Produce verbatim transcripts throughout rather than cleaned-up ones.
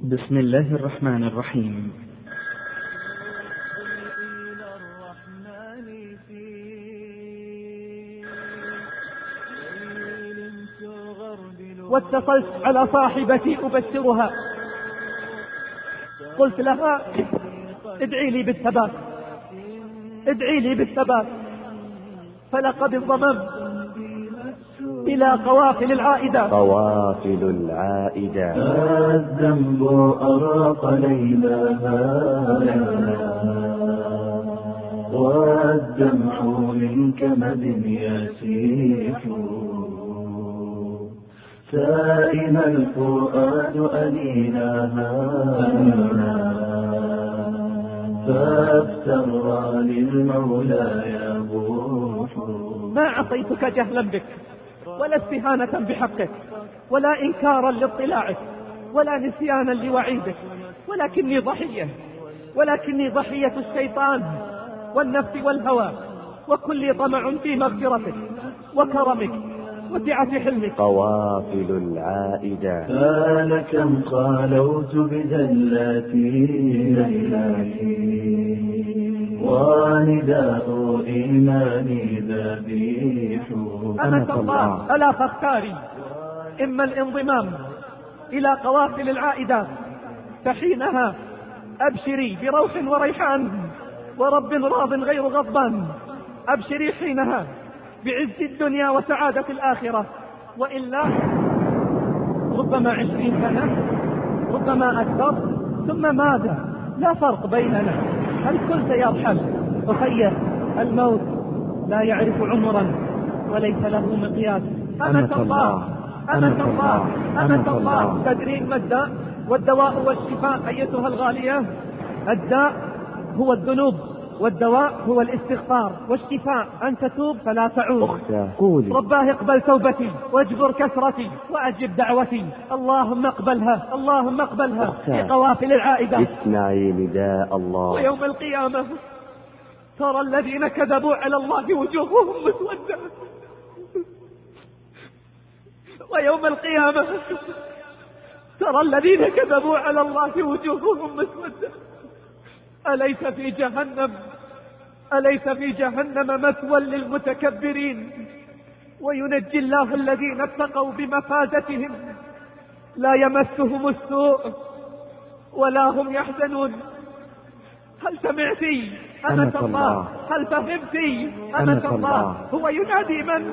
بسم الله الرحمن الرحيم. واتصلت على صاحبتي أبشرها، قلت لها ادعي لي بالثبات، ادعي لي بالثبات، فلقد انضممت إلى قوافل العائدة. قوافل العائدة. الذنب أرق ليلها والدمع من كمد يسيح، سائم الفؤاد أنينها فافترى للمولى يبوح. ما عصيتك جهلا بك ولا استهانة بحقك ولا إنكارا لاطلاعك ولا نسيانا لوعيدك، ولكني ضحية ولكني ضحية الشيطان والنفس والهوى، وكل طمع في مغفرتك وكرمك وسعة حلمك. قوافل العائدة. كان كم خالوت بذلاتي ليلاتي ونداء إيماني ذبيح. أمة الله ألا فاختاري إما الانضمام إلى قوافل العائدات، فحينها أبشري بروح وريحان ورب راض غير غضبان، أبشري حينها بعز الدنيا وسعادة الآخرة، وإلا ربما عشرين سنة ربما أكثر، ثم ماذا؟ لا فرق بيننا، الكل سيرحل. أخي الموت لا يعرف عمرا وليس له مقياس. أمة الله أمة الله أمة الله، تدرين ما الداء والدواء والشفاء أيتها الغالية؟ الداء هو الذنوب، والدواء هو الاستغفار، والشفاء أن تتوب فلا تعود. قولي رباه اقبل توبتي واجبر كسرتي وأجب دعوتي، اللهم اقبلها اللهم اقبلها في قوافل العائدة. اسمعي نداء الله. ويوم القيامة ترى الذين كذبوا على الله وجوههم مسودة، ويوم القيامة ترى الذين كذبوا على الله وجوههم مسودة. أليس في جهنم أليس في جهنم مثوى للمتكبرين؟ وينجي الله الذين اتقوا بمفازتهم، لا يمسهم السوء ولا هم يحزنون. هل سمعتي أمة الله؟ هل فهمتي أمة الله؟ هو ينادي من؟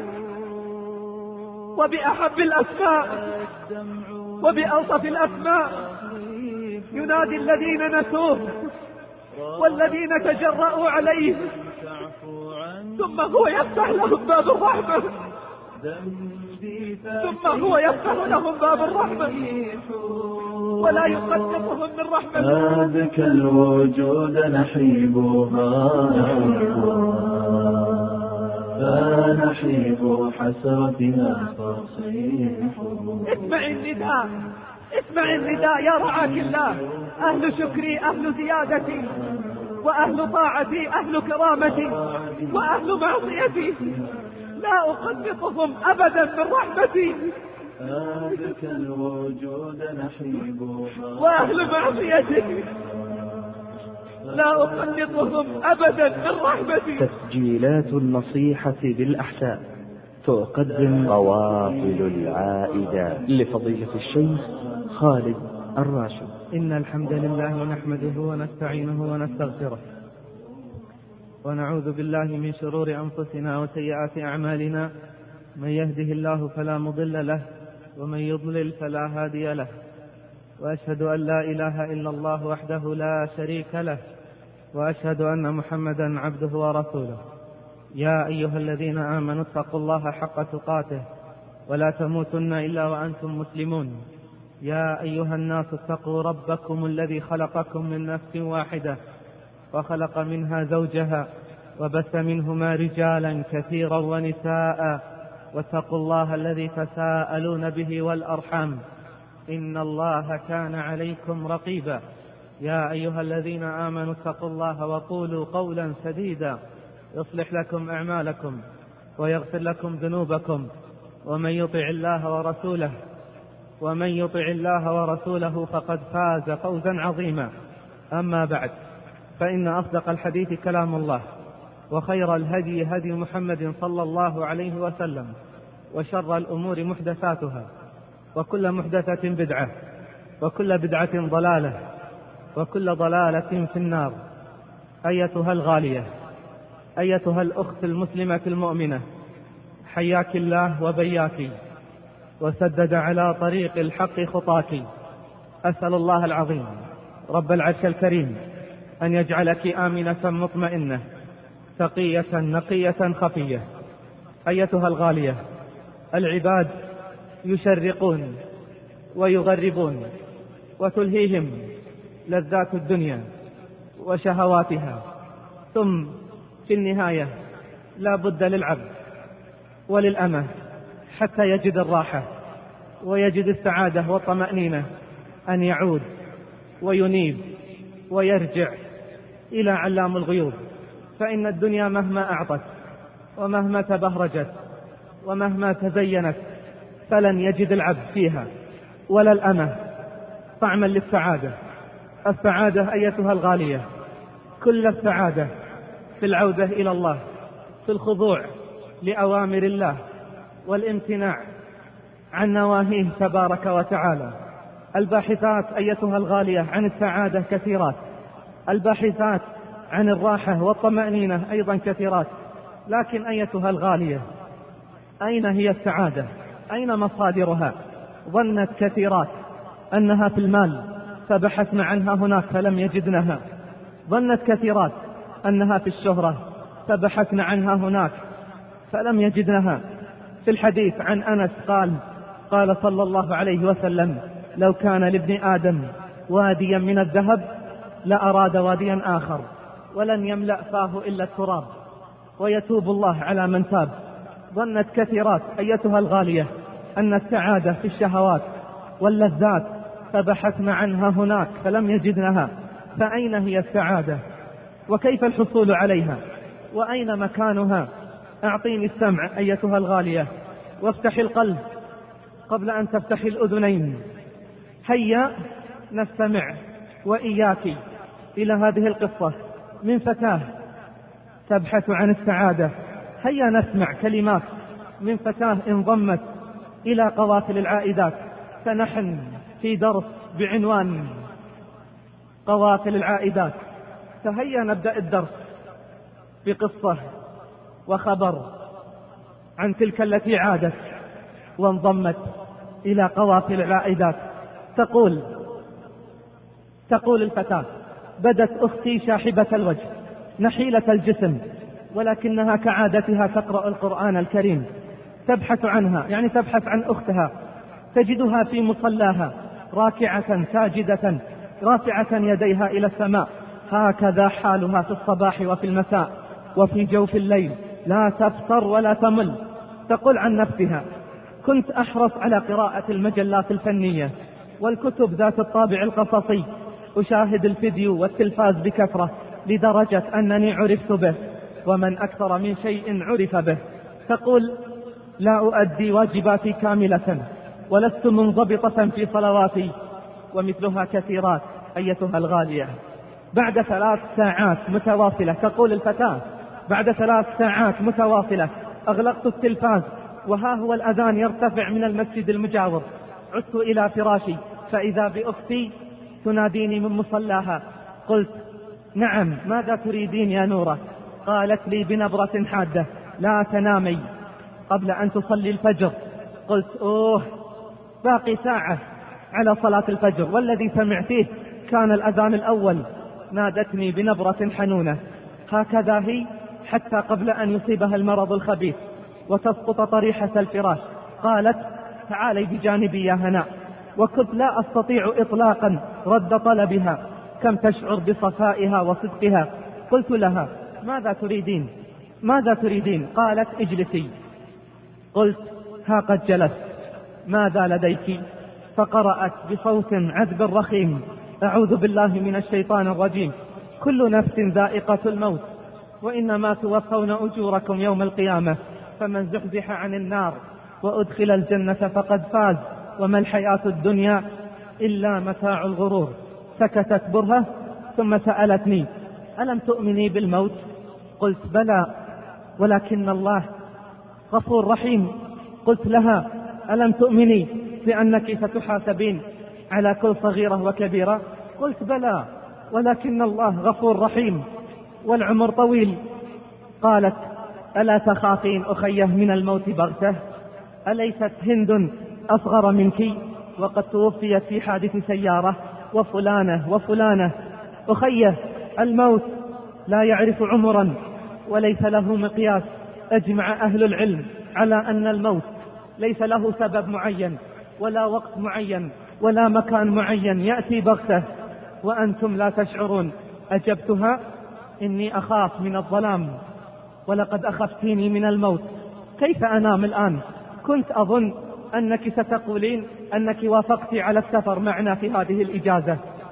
وبأحب الأسماء وبألطف الأسماء، ينادي الذين نسوه والذين تجرؤوا عليه، ثم هو يفتح لهم باب الرحمة ثم هو يفتح لهم باب الرحمة ولا يقدمهم من رحمته. هذاك الوجود نحيبها فنحيب حسرتنا فصيح. اسمع النداء اسمع النداء يا رعاك الله، أهل شكري أهل زيادتي وأهل طاعتي أهل كرامتي وأهل معصيتي، لا أقنطهم أبدا من رحمتي. هذاك الوجود نحيبها وأهل معصيتي لا أقنطهم أبدا من رحمتي. تسجيلات النصيحة بالأحساء تقدم قوافل العائدة لفضيلة الشيخ خالد الراشد. إن الحمد لله نحمده ونستعينه ونستغفره، ونعوذ بالله من شرور أنفسنا وسيئات أعمالنا، من يهده الله فلا مضل له ومن يضلل فلا هادي له، وأشهد أن لا إله إلا الله وحده لا شريك له، وأشهد أن محمدا عبده ورسوله. يا أيها الذين آمنوا اتقوا الله حق تقاته ولا تموتن إلا وأنتم مسلمون. يا أيها الناس اتقوا ربكم الذي خلقكم من نفس واحدة وخلق منها زوجها وبث منهما رجالا كثيرا ونساء، واتقوا الله الذي تساءلون به والأرحام، إن الله كان عليكم رقيبا. يا أيها الذين آمنوا اتقوا الله وقولوا قولا سديدا يصلح لكم أعمالكم ويغفر لكم ذنوبكم، ومن يطع الله ورسوله ومن يطع الله ورسوله فقد فاز فوزا عظيما. أما بعد، فإن أصدق الحديث كلام الله، وخير الهدي هدي محمد صلى الله عليه وسلم، وشر الأمور محدثاتها، وكل محدثة بدعة، وكل بدعة ضلالة، وكل ضلالة في النار. أيتها الغالية، أيتها الأخت المسلمة المؤمنة، حياك الله وبياك، وسدد على طريق الحق خطاك. أسأل الله العظيم رب العرش الكريم أن يجعلك آمنة مطمئنة تقية نقية خفية. أيتها الغالية، العباد يشرقون ويغربون وتلهيهم لذات الدنيا وشهواتها، ثم في النهاية لا بد للعبد وللأمة حتى يجد الراحة ويجد السعادة والطمأنينة أن يعود وينيب ويرجع إلى علام الغيوب. فإن الدنيا مهما أعطت ومهما تبهرجت ومهما تزينت فلن يجد العبد فيها ولا الأمة طعما للسعادة. السعادة أيتها الغالية، كل السعادة في العودة إلى الله، في الخضوع لأوامر الله والامتناع عن نواهيه تبارك وتعالى. الباحثات أيتها الغالية عن السعادة كثيرات، الباحثات عن الراحة والطمأنينة أيضا كثيرات، لكن أيتها الغالية، أين هي السعادة؟ أين مصادرها؟ ظنت كثيرات أنها في المال فبحثن عنها هناك فلم يجدنها، ظنت كثيرات أنها في الشهرة فبحثن عنها هناك فلم يجدنها. في الحديث عن أنس قال قال صلى الله عليه وسلم: لو كان لابن آدم واديا من الذهب لأراد واديا آخر ولن يملأ فاه إلا التراب، ويتوب الله على من تاب. ظنت كثيرات أيتها الغالية أن السعادة في الشهوات واللذات فبحثن عنها هناك فلم يجدنها. فأين هي السعادة؟ وكيف الحصول عليها؟ وأين مكانها؟ أعطيني السمع أيتها الغالية، وافتح القلب قبل أن تفتح الأذنين. هيا نستمع وإياك إلى هذه القصة من فتاة تبحث عن السعادة. هيا نسمع كلمات من فتاة انضمت إلى قوافل العائدات. فنحن في درس بعنوان قوافل العائدات، فهيا نبدأ الدرس بقصة وخبر عن تلك التي عادت وانضمت إلى قوافل العائدات. تقول تقول الفتاة: بدت أختي شاحبة الوجه نحيلة الجسم، ولكنها كعادتها تقرأ القرآن الكريم. تبحث عنها، يعني تبحث عن أختها، تجدها في مصلاها راكعة ساجدة رافعة يديها إلى السماء. هكذا حالها في الصباح وفي المساء وفي جوف الليل، لا تفتر ولا تمل. تقول عن نفسها: كنت أحرص على قراءة المجلات الفنية والكتب ذات الطابع القصصي، أشاهد الفيديو والتلفاز بكثرة لدرجة أنني عرفت به، ومن أكثر من شيء عرف به. تقول: لا أؤدي واجباتي كاملة ولست منضبطة في صلواتي. ومثلها كثيرات أيتها الغالية. بعد ثلاث ساعات متواصلة، تقول الفتاة: بعد ثلاث ساعات متواصلة أغلقت التلفاز وها هو الأذان يرتفع من المسجد المجاور. عدت إلى فراشي فإذا بأختي تناديني من مصلاها. قلت: نعم، ماذا تريدين يا نورة؟ قالت لي بنبرة حادة: لا تنامي قبل أن تصلي الفجر. قلت: أوه، باقي ساعة على صلاة الفجر والذي سمعتيه كان الأذان الأول. نادتني بنبرة حنونة. هكذا هي حتى قبل أن يصيبها المرض الخبيث وتسقط طريحة الفراش. قالت: تعالي بجانبي يا هناء. وكنت لا أستطيع إطلاقا رد طلبها، كم تشعر بصفائها وصدقها. قلت لها: ماذا تريدين؟ ماذا تريدين؟ قالت: اجلسي. قلت: ها قد جلست، ماذا لديك؟ فقرأت بصوت عذب رخيم: أعوذ بالله من الشيطان الرجيم، كل نفس ذائقة الموت وإنما توفون أجوركم يوم القيامة، فمن زحزح عن النار وأدخل الجنة فقد فاز وما الحياة الدنيا إلا متاع الغرور. سكتت برهة ثم سألتني: ألم تؤمني بالموت؟ قلت: بلى، ولكن الله غفور رحيم. قلت لها: ألم تؤمني بأنك ستحاسبين على كل صغيرة وكبيرة؟ قلت: بلى، ولكن الله غفور رحيم والعمر طويل. قالت: ألا تخافين أخيه من الموت بغتة؟ أليست هند أصغر منك وقد توفيت في حادث سيارة؟ وفلانة وفلانة. أخيه، الموت لا يعرف عمرا وليس له مقياس. أجمع أهل العلم على أن الموت ليس له سبب معين ولا وقت معين ولا مكان معين، يأتي بغتة وأنتم لا تشعرون. أجبتها: إني أخاف من الظلام ولقد أخفتيني من الموت، كيف أنام الآن؟ كنت أظن أنك ستقولين أنك وافقت على السفر معنا في هذه الإجازة.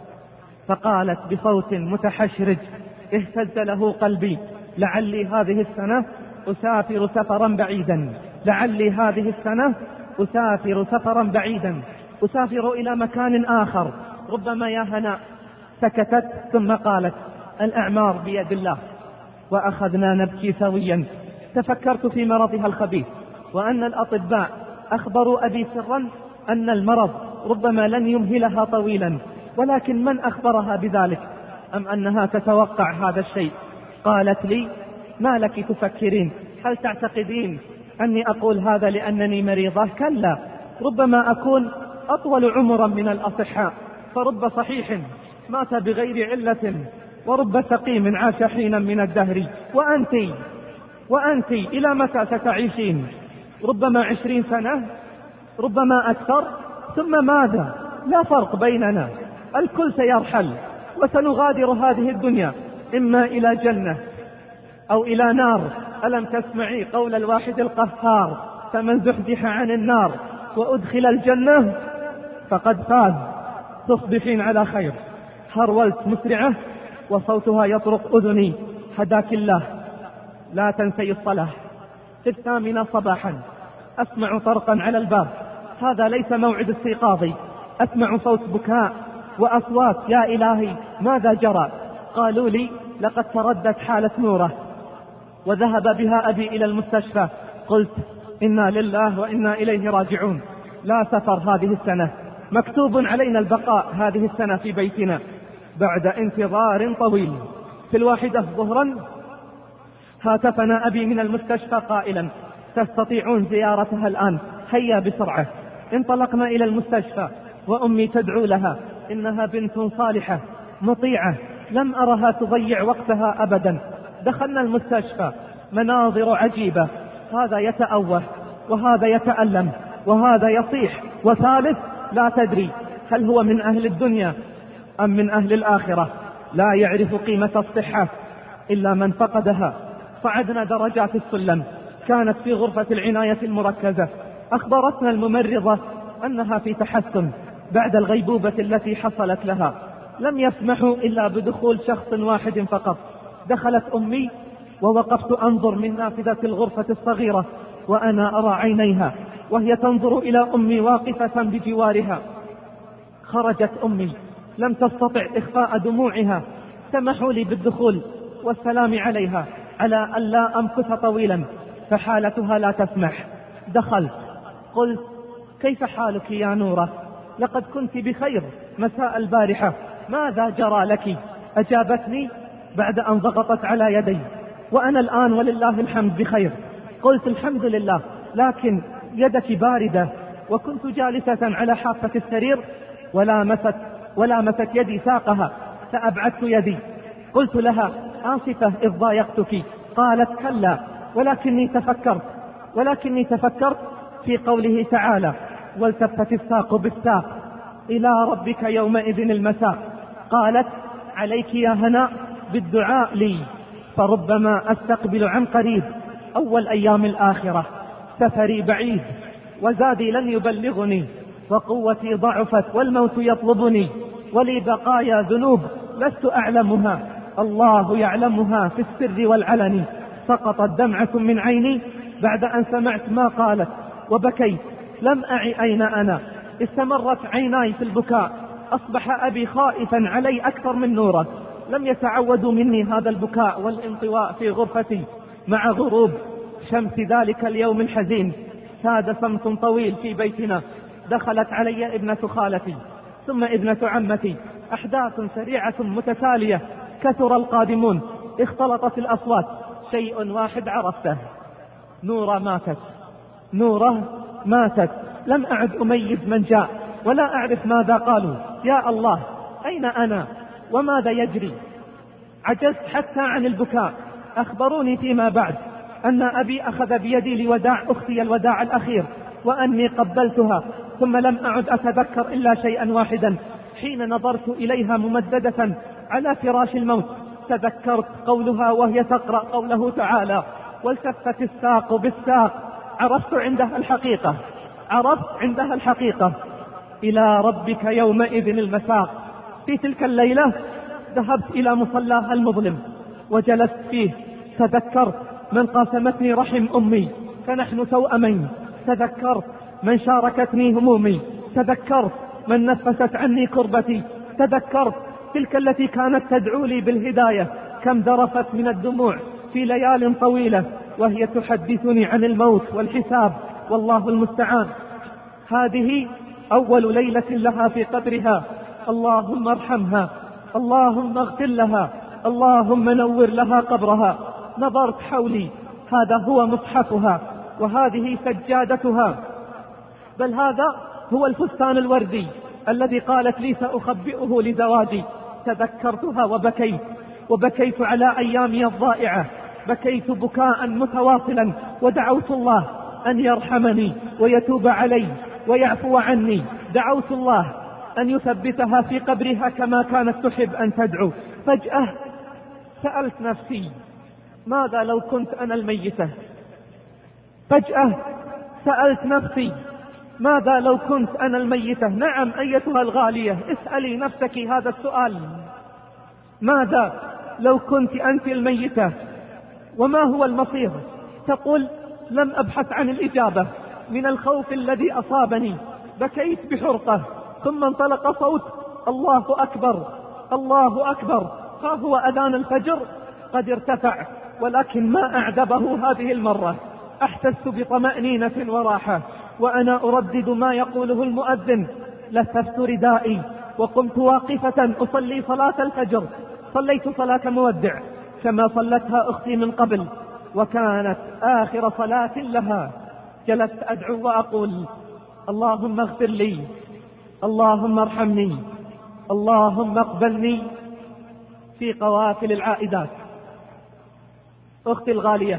فقالت بصوت متحشرج اهتز له قلبي: لعلي هذه السنة أسافر سفرا بعيدا، لعلي هذه السنة أسافر سفرا بعيدا، أسافر إلى مكان آخر، ربما يا هناء. سكتت ثم قالت: الأعمار بيد الله. وأخذنا نبكي سويا. تفكرت في مرضها الخبيث، وأن الأطباء أخبروا أبي سرا أن المرض ربما لن يمهلها طويلا، ولكن من أخبرها بذلك؟ أم أنها تتوقع هذا الشيء؟ قالت لي: ما لك تفكرين؟ هل تعتقدين أني أقول هذا لأنني مريضة؟ كلا، ربما أكون أطول عمرا من الأصحاء، فرب صحيح مات بغير علة ورب سقيم عاش حينا من الدهر. وأنت وأنت إلى متى ستعيشين؟ ربما عشرين سنة، ربما أكثر، ثم ماذا؟ لا فرق بيننا، الكل سيرحل وسنغادر هذه الدنيا، إما إلى جنة أو إلى نار. ألم تسمعي قول الواحد القهار: فمن زحزح عن النار وأدخل الجنة فقد فاز. تصبحين على خير. هرولت مسرعة وصوتها يطرق أذني: هداك الله، لا تنسي الصلاة. في الثامنة صباحا أسمع طرقا على الباب. هذا ليس موعد استيقاظي. أسمع صوت بكاء وأصوات: يا إلهي ماذا جرى؟ قالوا لي: لقد تردت حالة نوره وذهب بها أبي إلى المستشفى. قلت: إنا لله وإنا إليه راجعون. لا سفر هذه السنة، مكتوب علينا البقاء هذه السنة في بيتنا. بعد انتظار طويل في الواحدة ظهرا هاتفنا أبي من المستشفى قائلا: تستطيعون زيارتها الآن، هيا بسرعة. انطلقنا إلى المستشفى وأمي تدعو لها، إنها بنت صالحة مطيعة، لم أرها تضيع وقتها أبدا. دخلنا المستشفى، مناظر عجيبة، هذا يتأوه وهذا يتألم وهذا يصيح، وثالث لا تدري هل هو من أهل الدنيا أم من أهل الآخرة. لا يعرف قيمة الصحة إلا من فقدها. صعدنا درجات السلم، كانت في غرفة العناية المركزة. أخبرتنا الممرضة أنها في تحسن بعد الغيبوبة التي حصلت لها. لم يسمحوا إلا بدخول شخص واحد فقط. دخلت أمي ووقفت أنظر من نافذة الغرفة الصغيرة وأنا أرى عينيها وهي تنظر إلى أمي واقفة بجوارها. خرجت أمي، لم تستطع إخفاء دموعها. سمحوا لي بالدخول والسلام عليها على أن لا أمكث طويلا، فحالتها لا تسمح. دخلت، قلت: كيف حالك يا نورة؟ لقد كنت بخير مساء البارحة، ماذا جرى لك؟ أجابتني بعد أن ضغطت على يدي: وأنا الآن ولله الحمد بخير. قلت: الحمد لله، لكن يدك باردة. وكنت جالسة على حافة السرير ولامست ولامست يدي ساقها، فأبعدت يدي. قلت لها: آسفة إذ ضايقتك. قالت: كلا، ولكني تفكرت ولكني تفكرت في قوله تعالى: والتفت الساق بالساق إلى ربك يومئذ المساق. قالت: عليك يا هناء بالدعاء لي، فربما أستقبل عن قريب أول أيام الآخرة. سفري بعيد وزادي لن يبلغني، وقوتي ضعفت والموت يطلبني، ولي بقايا ذنوب لست أعلمها، الله يعلمها في السر والعلن. سقطت دمعة من عيني بعد أن سمعت ما قالت وبكيت. لم أعي أين أنا استمرت عيناي في البكاء، أصبح أبي خائفا علي أكثر من نوره. لم يتعودوا مني هذا البكاء والانطواء في غرفتي. مع غروب شمس ذلك اليوم الحزين ساد صمت طويل في بيتنا. دخلت علي ابنة خالتي ثم ابنة عمتي، أحداث سريعة متتالية، كثر القادمون، اختلطت الأصوات. شيء واحد عرفته: نورة ماتت، نورة ماتت. لم أعد أميز من جاء ولا أعرف ماذا قالوا. يا الله، أين أنا وماذا يجري؟ عجزت حتى عن البكاء. أخبروني فيما بعد أن أبي أخذ بيدي لوداع أختي الوداع الأخير، وأني قبلتها، ثم لم أعد أتذكر إلا شيئا واحدا: حين نظرت إليها ممددة على فراش الموت تذكرت قولها وهي تقرأ قوله تعالى: والتفت الساق بالساق. عرفت عندها الحقيقة، عرفت عندها الحقيقة. إلى ربك يومئذ المساق. في تلك الليلة ذهبت إلى مصلاها المظلم وجلست فيه. تذكرت من قاسمتني رحم أمي فنحن توأمين. تذكرت من شاركتني همومي. تذكرت من نفست عني كربتي. تذكرت تلك التي كانت تدعو لي بالهداية. كم ذرفت من الدموع في ليال طويلة وهي تحدثني عن الموت والحساب، والله المستعان. هذه أول ليلة لها في قبرها. اللهم ارحمها، اللهم اغفر لها، اللهم نور لها قبرها. نظرت حولي، هذا هو مصحفها وهذه سجادتها، بل هذا هو الفستان الوردي الذي قالت لي سأخبئه لزواجي. تذكرتها وبكيت، وبكيت على أيامي الضائعة. بكيت بكاء متواصلا ودعوت الله أن يرحمني ويتوب علي ويعفو عني. دعوت الله أن يثبتها في قبرها كما كانت تحب أن تدعو. فجأة سألت نفسي: ماذا لو كنت أنا الميتة؟ فجأة سألت نفسي: ماذا لو كنت أنا الميتة؟ نعم أيتها الغالية، اسألي نفسك هذا السؤال: ماذا لو كنت أنت الميتة؟ وما هو المصير؟ تقول: لم أبحث عن الإجابة من الخوف الذي أصابني. بكيت بحرقة، ثم انطلق صوت: الله أكبر، الله أكبر. ها هو أذان الفجر قد ارتفع، ولكن ما أعذبه هذه المرة. أحسست بطمأنينة وراحة وأنا أردد ما يقوله المؤذن. لففت ردائي وقمت واقفة أصلي صلاة الفجر. صليت صلاة مودع كما صلتها أختي من قبل، وكانت آخر صلاة لها. جلست أدعو وأقول: اللهم اغفر لي، اللهم ارحمني، اللهم اقبلني في قوافل العائدات. أختي الغالية،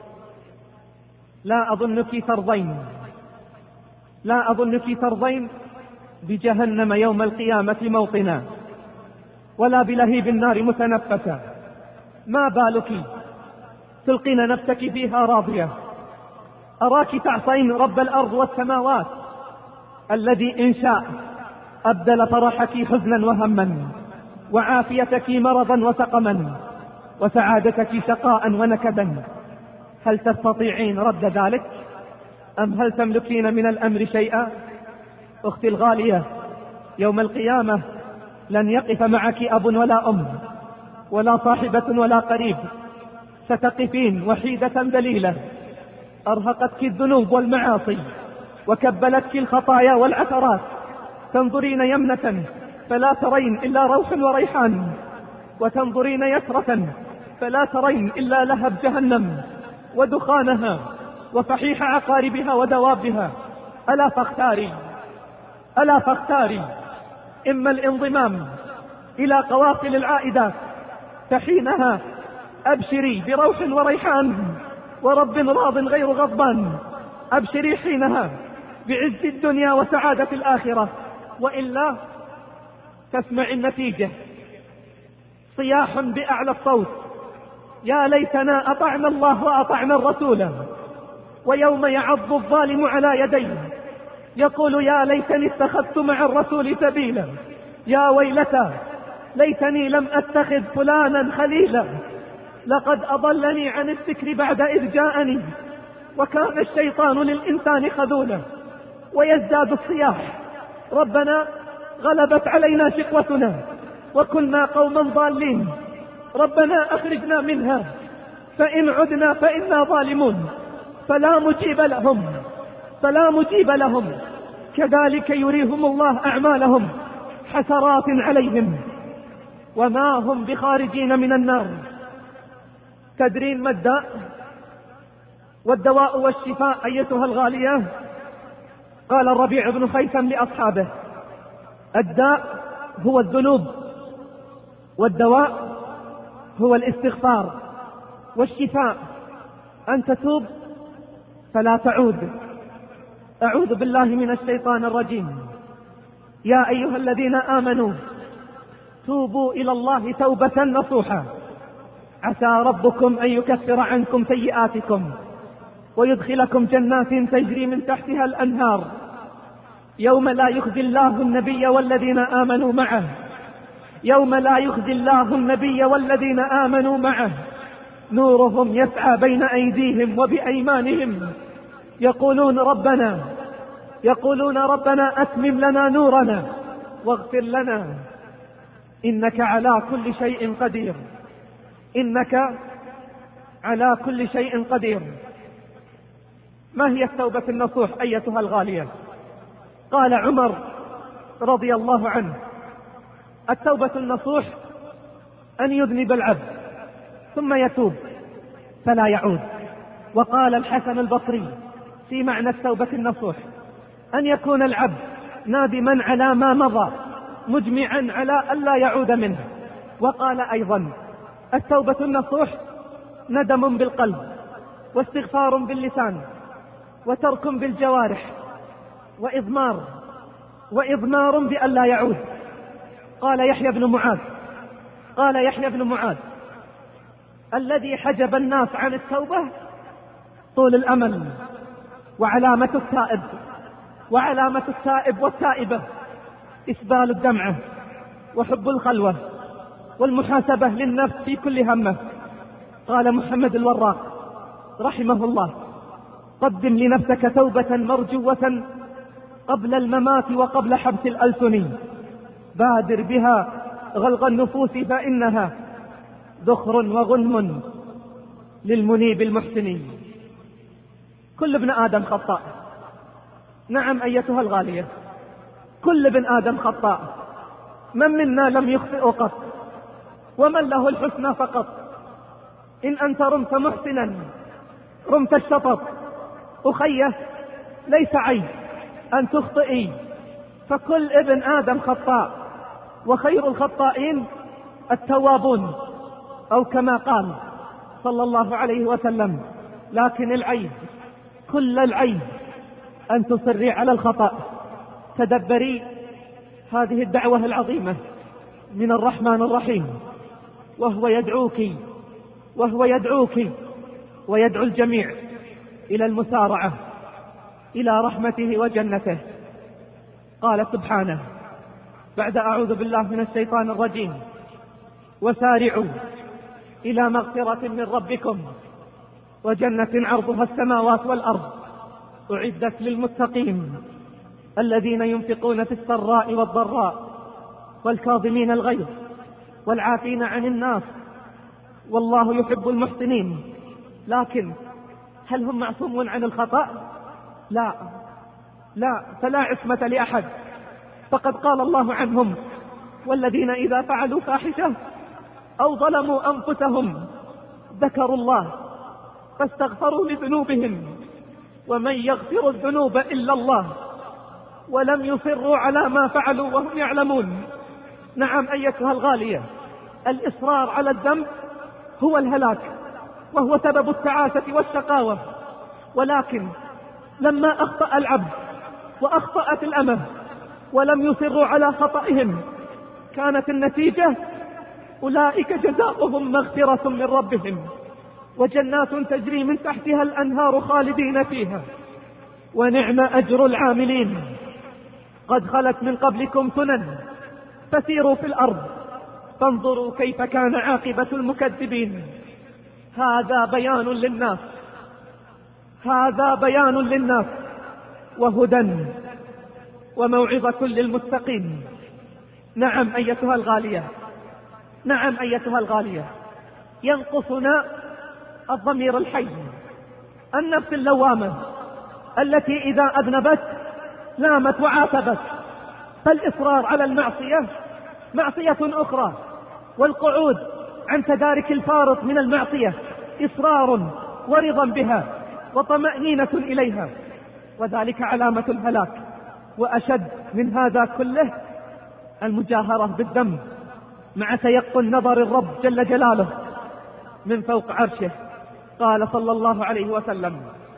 لا أظنك ترضين، لا أظنك ترضين بجهنم يوم القيامة موطنا، ولا بلهيب النار متنفسا. ما بالك تلقين نفسك فيها راضية؟ أراك تعصين رب الأرض والسماوات الذي إن شاء أبدل فرحك حزنا وهما، وعافيتك مرضا وسقما، وسعادتك شقاء ونكدا. هل تستطيعين رد ذلك؟ أم هل تملكين من الأمر شيئا؟ أختي الغالية، يوم القيامة لن يقف معك أب ولا أم ولا صاحبة ولا قريب. ستقفين وحيدة ذليلة، أرهقتك الذنوب والمعاصي وكبلتك الخطايا والعثرات. تنظرين يمنة فلا ترين إلا روح وريحان، وتنظرين يسرة فلا ترين إلا لهب جهنم ودخانها وفحيح عقاربها ودوابها. ألا فاختاري، ألا فاختاري إما الانضمام إلى قوافل العائدات، فحينها أبشري بروح وريحان ورب راض غير غضبان. أبشري حينها بعز الدنيا وسعادة الآخرة، وإلا تسمع النتيجة: صياح بأعلى الصوت: يا ليتنا أطعنا الله وأطعنا الرسول. ويوم يعض الظالم على يديه يقول: يا ليتني اتخذت مع الرسول سبيلا، يا ويلتى ليتني لم أتخذ فلانا خليلا، لقد أضلني عن الذكر بعد إذ جاءني، وكان الشيطان للإنسان خذولا. ويزداد الصياح ربنا غلبت علينا شقوتنا وكنا قوما ضالين، ربنا أخرجنا منها فإن عدنا فإنا ظالمون. فلا مجيب لهم فلا مجيب لهم كذلك يريهم الله أعمالهم حسرات عليهم وما هم بخارجين من النار. تدرين ما الداء والدواء والشفاء أيتها الغالية؟ قال الربيع بن خيثم لأصحابه: الداء هو الذنوب، والدواء هو الاستغفار، والشفاء أن تتوب فلا تعود. أعوذ بالله من الشيطان الرجيم. يا أيها الذين آمنوا توبوا إلى الله توبة نصوحا عسى ربكم أن يكفر عنكم سيئاتكم ويدخلكم جنات تجري من تحتها الأنهار يوم لا يخزي الله النبي والذين آمنوا معه يوم لا يخزي الله النبي والذين آمنوا معه نورهم يسعى بين أيديهم وبأيمانهم يقولون ربنا يقولون ربنا أتمم لنا نورنا واغفر لنا إنك على كل شيء قدير إنك على كل شيء قدير. ما هي التوبة النصوح أيتها الغالية؟ قال عمر رضي الله عنه: التوبة النصوح أن يذنب العبد ثم يتوب فلا يعود. وقال الحسن البصري في معنى التوبة النصوح: أن يكون العبد نادما على ما مضى مجمعا على ألا يعود منه. وقال أيضا: التوبة النصوح ندم بالقلب واستغفار باللسان وترك بالجوارح وإضمار وإضمار بألا يعود. قال يحيى بن معاذ قال يحيى بن معاذ الذي حجب الناس عن التوبة طول الأمل، وعلامة التائب وعلامة التائب والتائبة إسبال الدمعة وحب الخلوة والمحاسبة للنفس في كل همة. قال محمد الوراق رحمه الله: قدم لنفسك توبة مرجوة قبل الممات وقبل حبس الألسن، بادر بها غلغ النفوس فإنها ذخر وغنم للمنيب المحسن. كل ابن آدم خطاء، نعم أيتها الغالية، كل ابن آدم خطاء، من منا لم يخطئ قط، ومن له الحسنى فقط. إن أنت رمت محسنا رمت الشطط. أخيه ليس عيب أن تخطئي، فكل ابن آدم خطاء، وخير الخطائين التوابون، أو كما قال صلى الله عليه وسلم: لكن العيب كل العيب أن تصري على الخطأ. تدبري هذه الدعوة العظيمة من الرحمن الرحيم، وهو يدعوك وهو يدعوك ويدعو الجميع إلى المسارعة إلى رحمته وجنته. قال سبحانه بعد أعوذ بالله من الشيطان الرجيم: وسارعوا إلى مغفرة من ربكم وجنة عرضها السماوات والأرض أعدت للمتقين الذين ينفقون في السراء والضراء والكاظمين الغيظ والعافين عن الناس والله يحب المحسنين. لكن هل هم معصومون عن الخطأ؟ لا لا فلا عصمة لأحد، فقد قال الله عنهم: والذين إذا فعلوا فاحشة أو ظلموا أنفسهم ذكروا الله فاستغفروا لذنوبهم ومن يغفر الذنوب إلا الله ولم يصروا على ما فعلوا وهم يعلمون. نعم أيتها الغالية، الإصرار على الذنب هو الهلاك وهو سبب التعاسة والشقاوة. ولكن لما أخطأ العبد وأخطأت الأمة ولم يصروا على خطئهم كانت النتيجة أولئك جزاؤهم مغفرة من ربهم وجنات تجري من تحتها الأنهار خالدين فيها ونعم أجر العاملين. قد خلت من قبلكم سنن فسيروا في الأرض فانظروا كيف كان عاقبة المكذبين. هذا بيان للناس هذا بيان للناس وهدى وموعظة للمتقين. نعم أيتها الغالية، نعم أيتها الغالية، ينقصنا الضمير الحي، النفس اللوامة التي إذا أذنبت لامت وعاتبت. فالإصرار على المعصية معصية أخرى، والقعود عن تدارك الفارط من المعصية إصرار ورضا بها وطمأنينة إليها، وذلك علامة الهلاك. وأشد من هذا كله المجاهرة بالذنب مع تيقن نظر الرب جل جلاله من فوق عرشه. قال صلى الله عليه وسلم: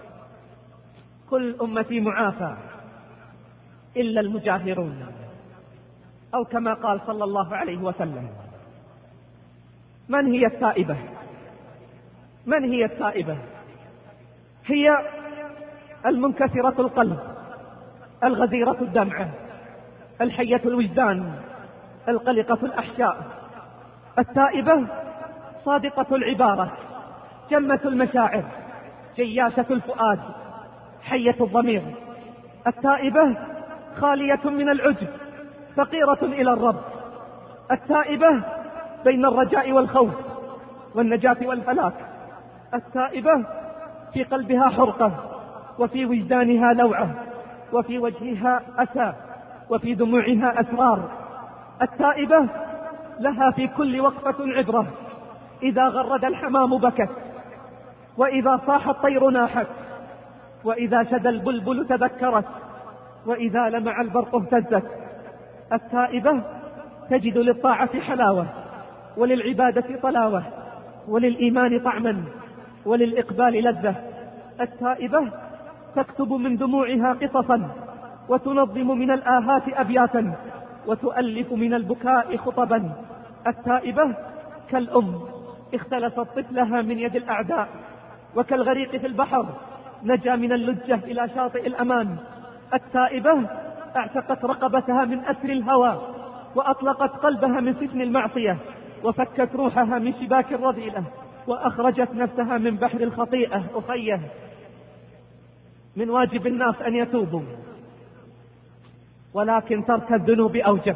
كل أمتي معافى إلا المجاهرون، أو كما قال صلى الله عليه وسلم. من هي التائبة؟ من هي التائبة؟ هي المنكسرة القلب، الغزيرة الدمعة، الحية الوجدان، القلقة الأحشاء. التائبة صادقة العبارة، جمة المشاعر، جياشة الفؤاد، حية الضمير. التائبة خالية من العجب، فقيرة إلى الرب. التائبة بين الرجاء والخوف والنجاة والهلاك. التائبة في قلبها حرقة، وفي وجدانها لوعة، وفي وجهها أسى، وفي دموعها أسرار. التائبة لها في كل وقفة عبرة، إذا غرد الحمام بكت، وإذا صاح الطير ناحت، وإذا شد البلبل تذكرت، وإذا لمع البرق اهتزت. التائبة تجد للطاعة حلاوة، وللعبادة طلاوة، وللإيمان طعما، وللإقبال لذة. التائبة تكتب من دموعها قصصا، وتنظم من الآهات أبياتا، وتؤلف من البكاء خطبا. التائبة كالأم اختلست طفلها من يد الأعداء، وكالغريق في البحر نجا من اللجة إلى شاطئ الأمان. التائبة اعتقت رقبتها من أسر الهوى، وأطلقت قلبها من سجن المعصية، وفكت روحها من شباك الرذيلة، وأخرجت نفسها من بحر الخطيئة. أخيه، من واجب الناس أن يتوبوا، ولكن ترك الذنوب أوجب.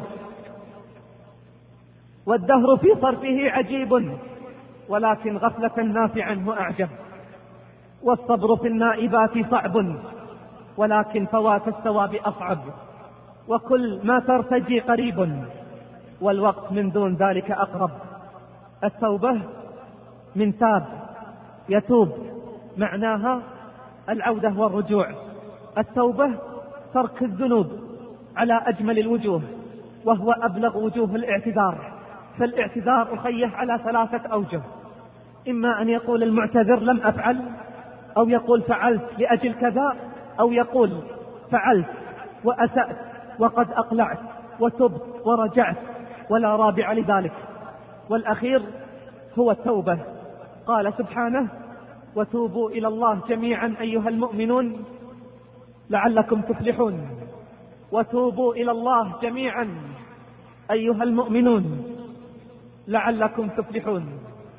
والدهر في صرفه عجيب، ولكن غفلة الناس عنه أعجب. والصبر في النائبات صعب، ولكن فوات الثواب أصعب. وكل ما ترتجي قريب، والوقت من دون ذلك أقرب. التوبة من تاب يتوب، معناها العودة والرجوع. التوبة ترك الذنوب على أجمل الوجوه، وهو أبلغ وجوه الاعتذار. فالاعتذار أخيه على ثلاثة أوجه: إما أن يقول المعتذر لم أفعل، أو يقول فعلت لأجل كذا، أو يقول فعلت وأسأت وقد أقلعت وتبت ورجعت، ولا رابع لذلك. والأخير هو التوبة. قال سبحانه: وتوبوا إلى الله جميعا أيها المؤمنون لعلكم تفلحون. وتوبوا إلى الله جميعا أيها المؤمنون لعلكم تفلحون.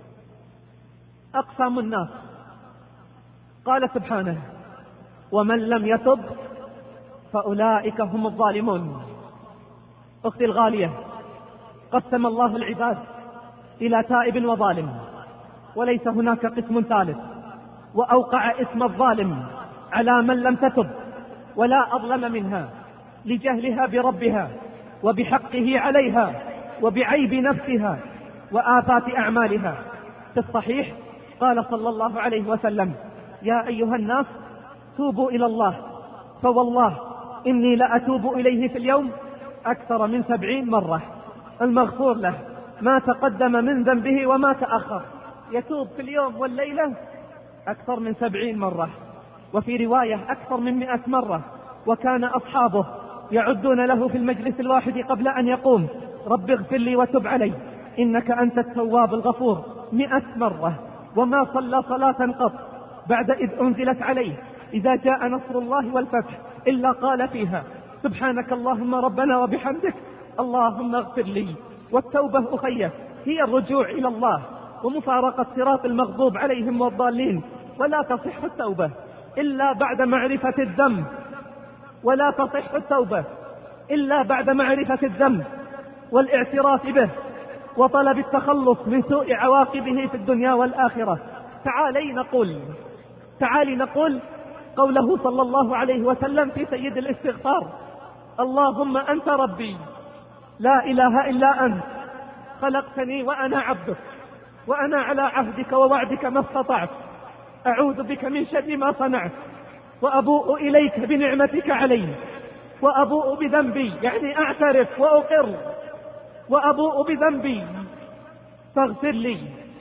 أقسام الناس. قال سبحانه: ومن لم يتب فأولئك هم الظالمون. أختي الغالية، قسم الله العباد إلى تائب وظالم، وليس هناك قسم ثالث. وأوقع اسم الظالم على من لم تتب، ولا أظلم منها لجهلها بربها وبحقه عليها وبعيب نفسها وآفات أعمالها. في الصحيح قال صلى الله عليه وسلم: يا أيها الناس توبوا إلى الله، فوالله إني لأتوب إليه في اليوم أكثر من سبعين مرة. المغفور له ما تقدم من ذنبه وما تأخر، يتوب في اليوم والليلة أكثر من سبعين مرة، وفي رواية أكثر من مئة مرة. وكان أصحابه يعدون له في المجلس الواحد قبل أن يقوم: رب اغفر لي وتب علي إنك أنت التواب الغفور، مئة مرة. وما صلى صلاة قط بعد إذ أنزلت عليه إذا جاء نصر الله والفتح إلا قال فيها: سبحانك اللهم ربنا وبحمدك اللهم اغفر لي. والتوبة أخيه هي الرجوع إلى الله ومفارقة صراط المغضوب عليهم والضالين. ولا تصح التوبة إلا بعد معرفة الذنب، ولا تصح التوبة إلا بعد معرفة الذنب والاعتراف به وطلب التخلص من سوء عواقبه في الدنيا والآخرة. تعالي نقول تعالي نقول قوله صلى الله عليه وسلم في سيد الاستغفار: اللهم أنت ربي لا إله إلا أنت، خلقتني وأنا عبدك، وأنا على عهدك ووعدك ما استطعت، أعوذ بك من شر ما صنعت، وأبوء إليك بنعمتك علي، وأبوء بذنبي، يعني أعترف وأقر، وأبوء بذنبي فاغفر لي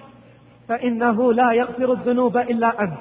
فإنه لا يغفر الذنوب إلا أنت.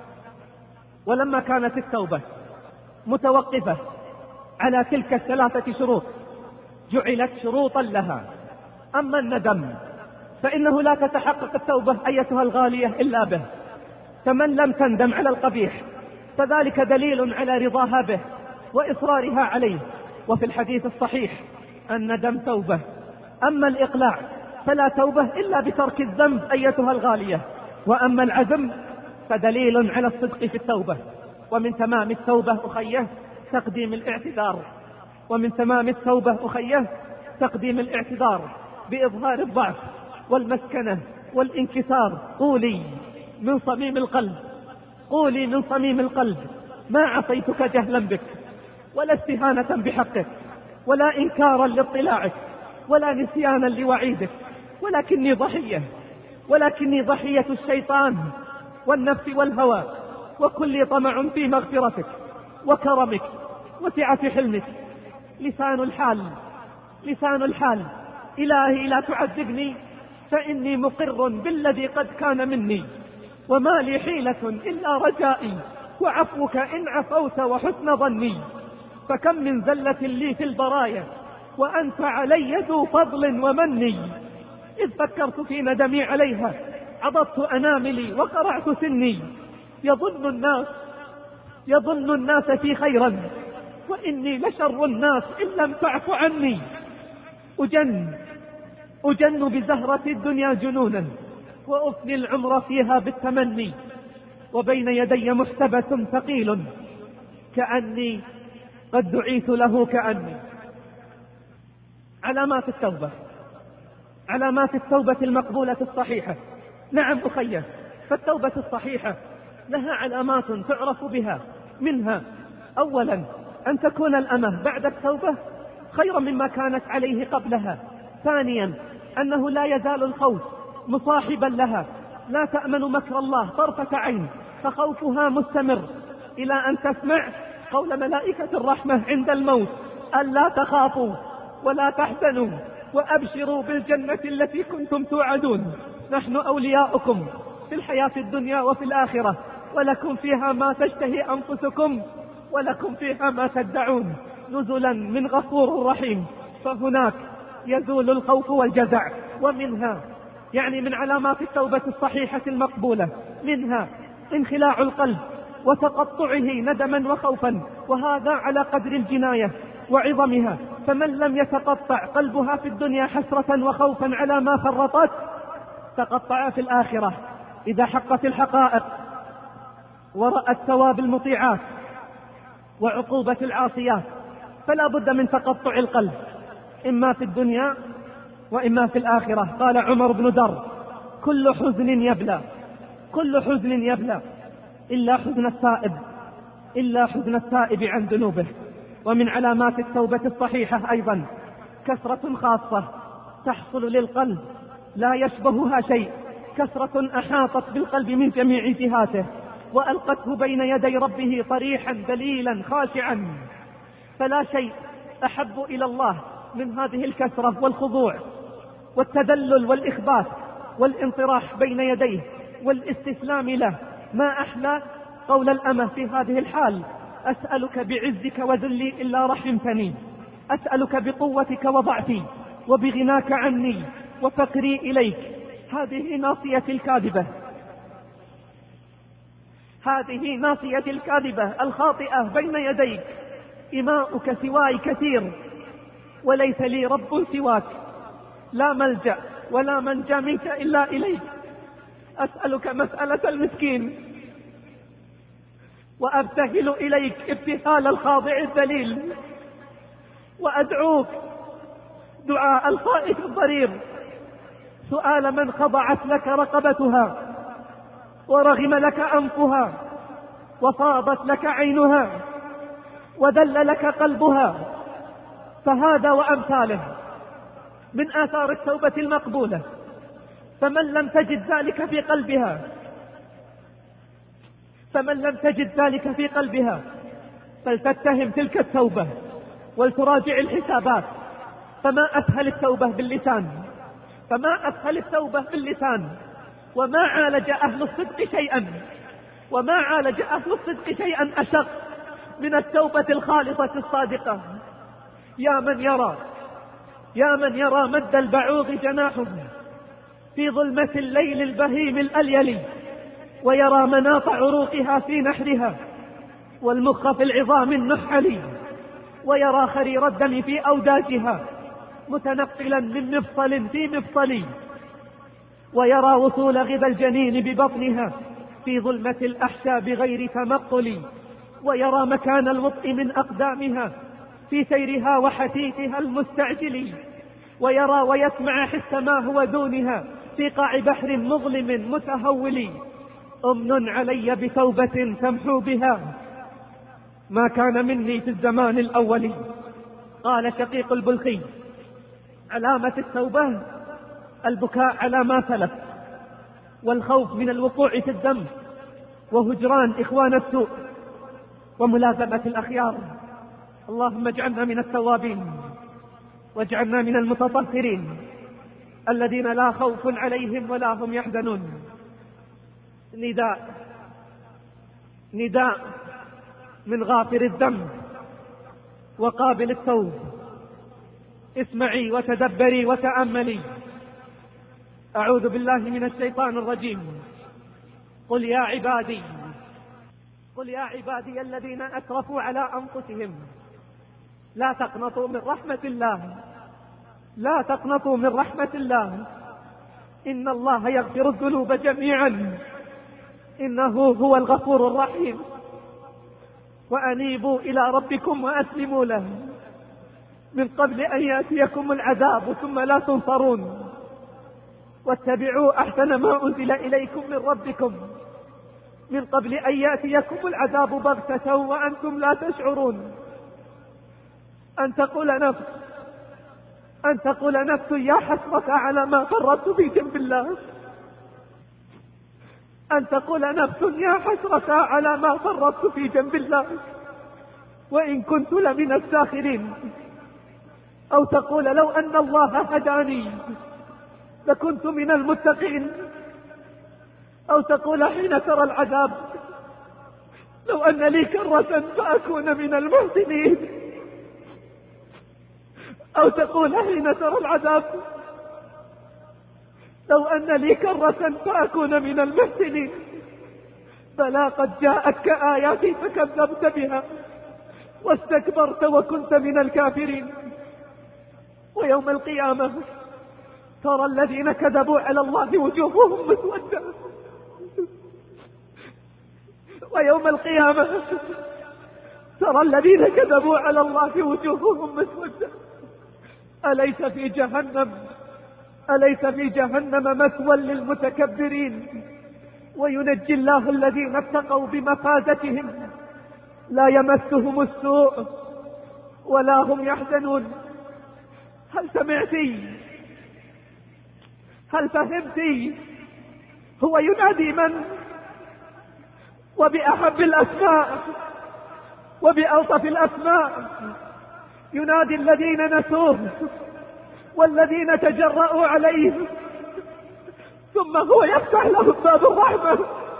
ولما كانت التوبة متوقفة على تلك الثلاثة شروط جعلت شروطا لها. أما الندم فإنه لا تتحقق التوبة أيتها الغالية إلا به، فمن لم تندم على القبيح فذلك دليل على رضاها به وإصرارها عليه. وفي الحديث الصحيح الندم توبة، أما الإقلاع فلا توبة إلا بترك الذنب أيتها الغالية. وأما العزم فدليل على الصدق في التوبة. ومن تمام التوبة أخيه تقديم الاعتذار، ومن تمام التوبة أخيه تقديم الاعتذار بإظهار الضعف والمسكنة والانكسار. قولي من صميم القلب قولي من صميم القلب ما عصيتك جهلا بك، ولا استهانة بحقك، ولا إنكارا لاطلاعك، ولا نسيانا لوعيدك، ولكني ضحية ولكني ضحية الشيطان والنفس والهوى، وكل طمع في مغفرتك وكرمك وسعة حلمك. لسان الحال لسان الحال إلهي لا تعذبني فإني مقر بالذي قد كان مني، وما لي حيلة إلا رجائي وعفوك إن عفوت وحسن ظني. فكم من زلة لي في البرايا وأنت علي ذو فضل ومني. إذ فكرت في ندمي عليها عضضت أناملي وقرعت سني. يظن الناس يظن الناس في خيرا وإني لشر الناس إن لم تعف عني. أجن أجن بزهرة الدنيا جنونا وأفني العمر فيها بالتمني، وبين يدي محتبة ثقيل كأني قد دعيت له كأني. علامات التوبة علامات التوبة المقبولة الصحيحة. نعم أخيه، فالتوبة الصحيحة لها علامات تعرف بها، منها أولا أن تكون الأمة بعد التوبة خيرا مما كانت عليه قبلها. ثانيا أنه لا يزال الخوف مصاحبا لها، لا تأمن مكر الله طرفة عين، فخوفها مستمر إلى أن تسمع قول ملائكة الرحمة عند الموت: ألا تخافوا ولا تحزنوا وأبشروا بالجنة التي كنتم توعدون، نحن أولياؤكم في الحياة الدنيا وفي الآخرة، ولكم فيها ما تشتهي أنفسكم ولكم فيها ما تدعون، نزلا من غفور رحيم. فهناك يزول الخوف والجزع. ومنها يعني من علامات التوبة الصحيحة المقبولة منها انخلاع القلب وتقطعه ندما وخوفا، وهذا على قدر الجناية وعظمها. فمن لم يتقطع قلبها في الدنيا حسرة وخوفا على ما فرطت تقطع في الآخرة إذا حقت الحقائق ورأت ثواب المطيعات وعقوبة العاصيات. فلا بد من تقطع القلب إما في الدنيا وإما في الآخرة. قال عمر بن در: كل حزن يبلى كل حزن يبلى إلا حزن التائب إلا حزن التائب عن ذنوبه. ومن علامات التوبة الصحيحة أيضا كثرة خاصة تحصل للقلب لا يشبهها شيء، كثرة أحاطت بالقلب من جميع جهاته وألقته بين يدي ربه طريحا ذليلا خاشعا. فلا شيء أحب إلى الله من هذه الكثرة والخضوع والتذلل والإخبات والانطراح بين يديه والاستسلام له. ما أحلى قول الأمة في هذه الحال: أسألك بعزك وذلي إلا رحمتني، أسألك بقوتك وضعفي وبغناك عني وفقري إليك. هذه ناصية الكاذبة هذه ناصية الكاذبة الخاطئة بين يديك. إماؤك سواي كثير وليس لي رب سواك، لا ملجأ ولا منجا منك إلا إليك. أسألك مسألة المسكين وأبتهل إليك ابتهال الخاضع الذليل. وأدعوك دعاء الخائف الضرير، سؤال من خضعت لك رقبتها ورغم لك أنفها وفاضت لك عينها وذل لك قلبها. فهذا وأمثاله من آثار التوبة المقبولة. فمن لم تجد ذلك في قلبها فمن لم تجد ذلك في قلبها فلتتهم تلك التوبة ولتراجع الحسابات. فما أسهل التوبة باللسان فما أسهل التوبة باللسان وما عالج أهل الصدق شيئا وما عالج أهل الصدق شيئا أشق من التوبة الخالصة الصادقة. يا من يرى يا من يرى مد البعوض جناحه في ظلمة الليل البهيم الأليل، ويرى مناط عروقها في نحرها والمخ في العظام النحل، ويرى خرير الدم في أوداجها متنقلا من مفصل في مفصل، ويرى وصول غذا الجنين ببطنها في ظلمة الأحشاء بغير تمقل، ويرى مكان الوطء من أقدامها في سيرها وحثيثها المستعجل، ويرى ويسمع حس ما هو دونها في قاع بحر مظلم متهول. أمن علي بتوبة تمحو بها ما كان مني في الزمان الأول. قال شقيق البلخي: علامة التوبة البكاء على ما سلف، والخوف من الوقوع في الذنب، وهجران إخوان السوء، وملازمة الأخيار. اللهم اجعلنا من التوابين واجعلنا من المتطهرين الذين لا خوف عليهم ولا هم يحزنون. نداء نداء من غافر الذنب وقابل التوب: اسمعي وتدبري وتأملي. أعوذ بالله من الشيطان الرجيم. قل يا عبادي قل يا عبادي الذين أسرفوا على أنفسهم لا تقنطوا من رحمة الله لا تقنطوا من رحمة الله إن الله يغفر الذنوب جميعا إنه هو الغفور الرحيم. وأنيبوا إلى ربكم وأسلموا له من قبل أن يأتيكم العذاب ثم لا تنصرون. واتبعوا أحسن ما أنزل إليكم من ربكم من قبل أن يأتيكم العذاب بغتة وأنتم لا تشعرون. أن تقول نفس أن تقول نفس يا حسرة على ما فرطت في جنب الله أن تقول نفس يا حسرة على ما فرطت في جنب الله وإن كنت لمن الساخرين. أو تقول لو أن الله هداني لكنت من المتقين. أو تقول حين ترى العذاب لو أن لي كرة فأكون من المحسنين. أو تقول حين ترى العذاب لو أن لي كرة فأكون من المحسنين. بلى قد جاءتك آياتي فكذبت بها واستكبرت وكنت من الكافرين. ويوم القيامة ترى الذين كذبوا على الله وجوههم مسودة. ويوم القيامة ترى الذين كذبوا على الله وجوههم مسودة. أليس في جهنم أليس في جهنم مثوى للمتكبرين وينجي الله الذين اتقوا بمفازتهم لا يمسهم السوء ولا هم يحزنون. هل سمعتي هل فهمتي؟ هو ينادي من؟ وبأحب الأسماء وبألطف الأسماء ينادي الذين نسوه والذين تجرؤوا عليه، ثم هو يفتح لهم باب الرحمة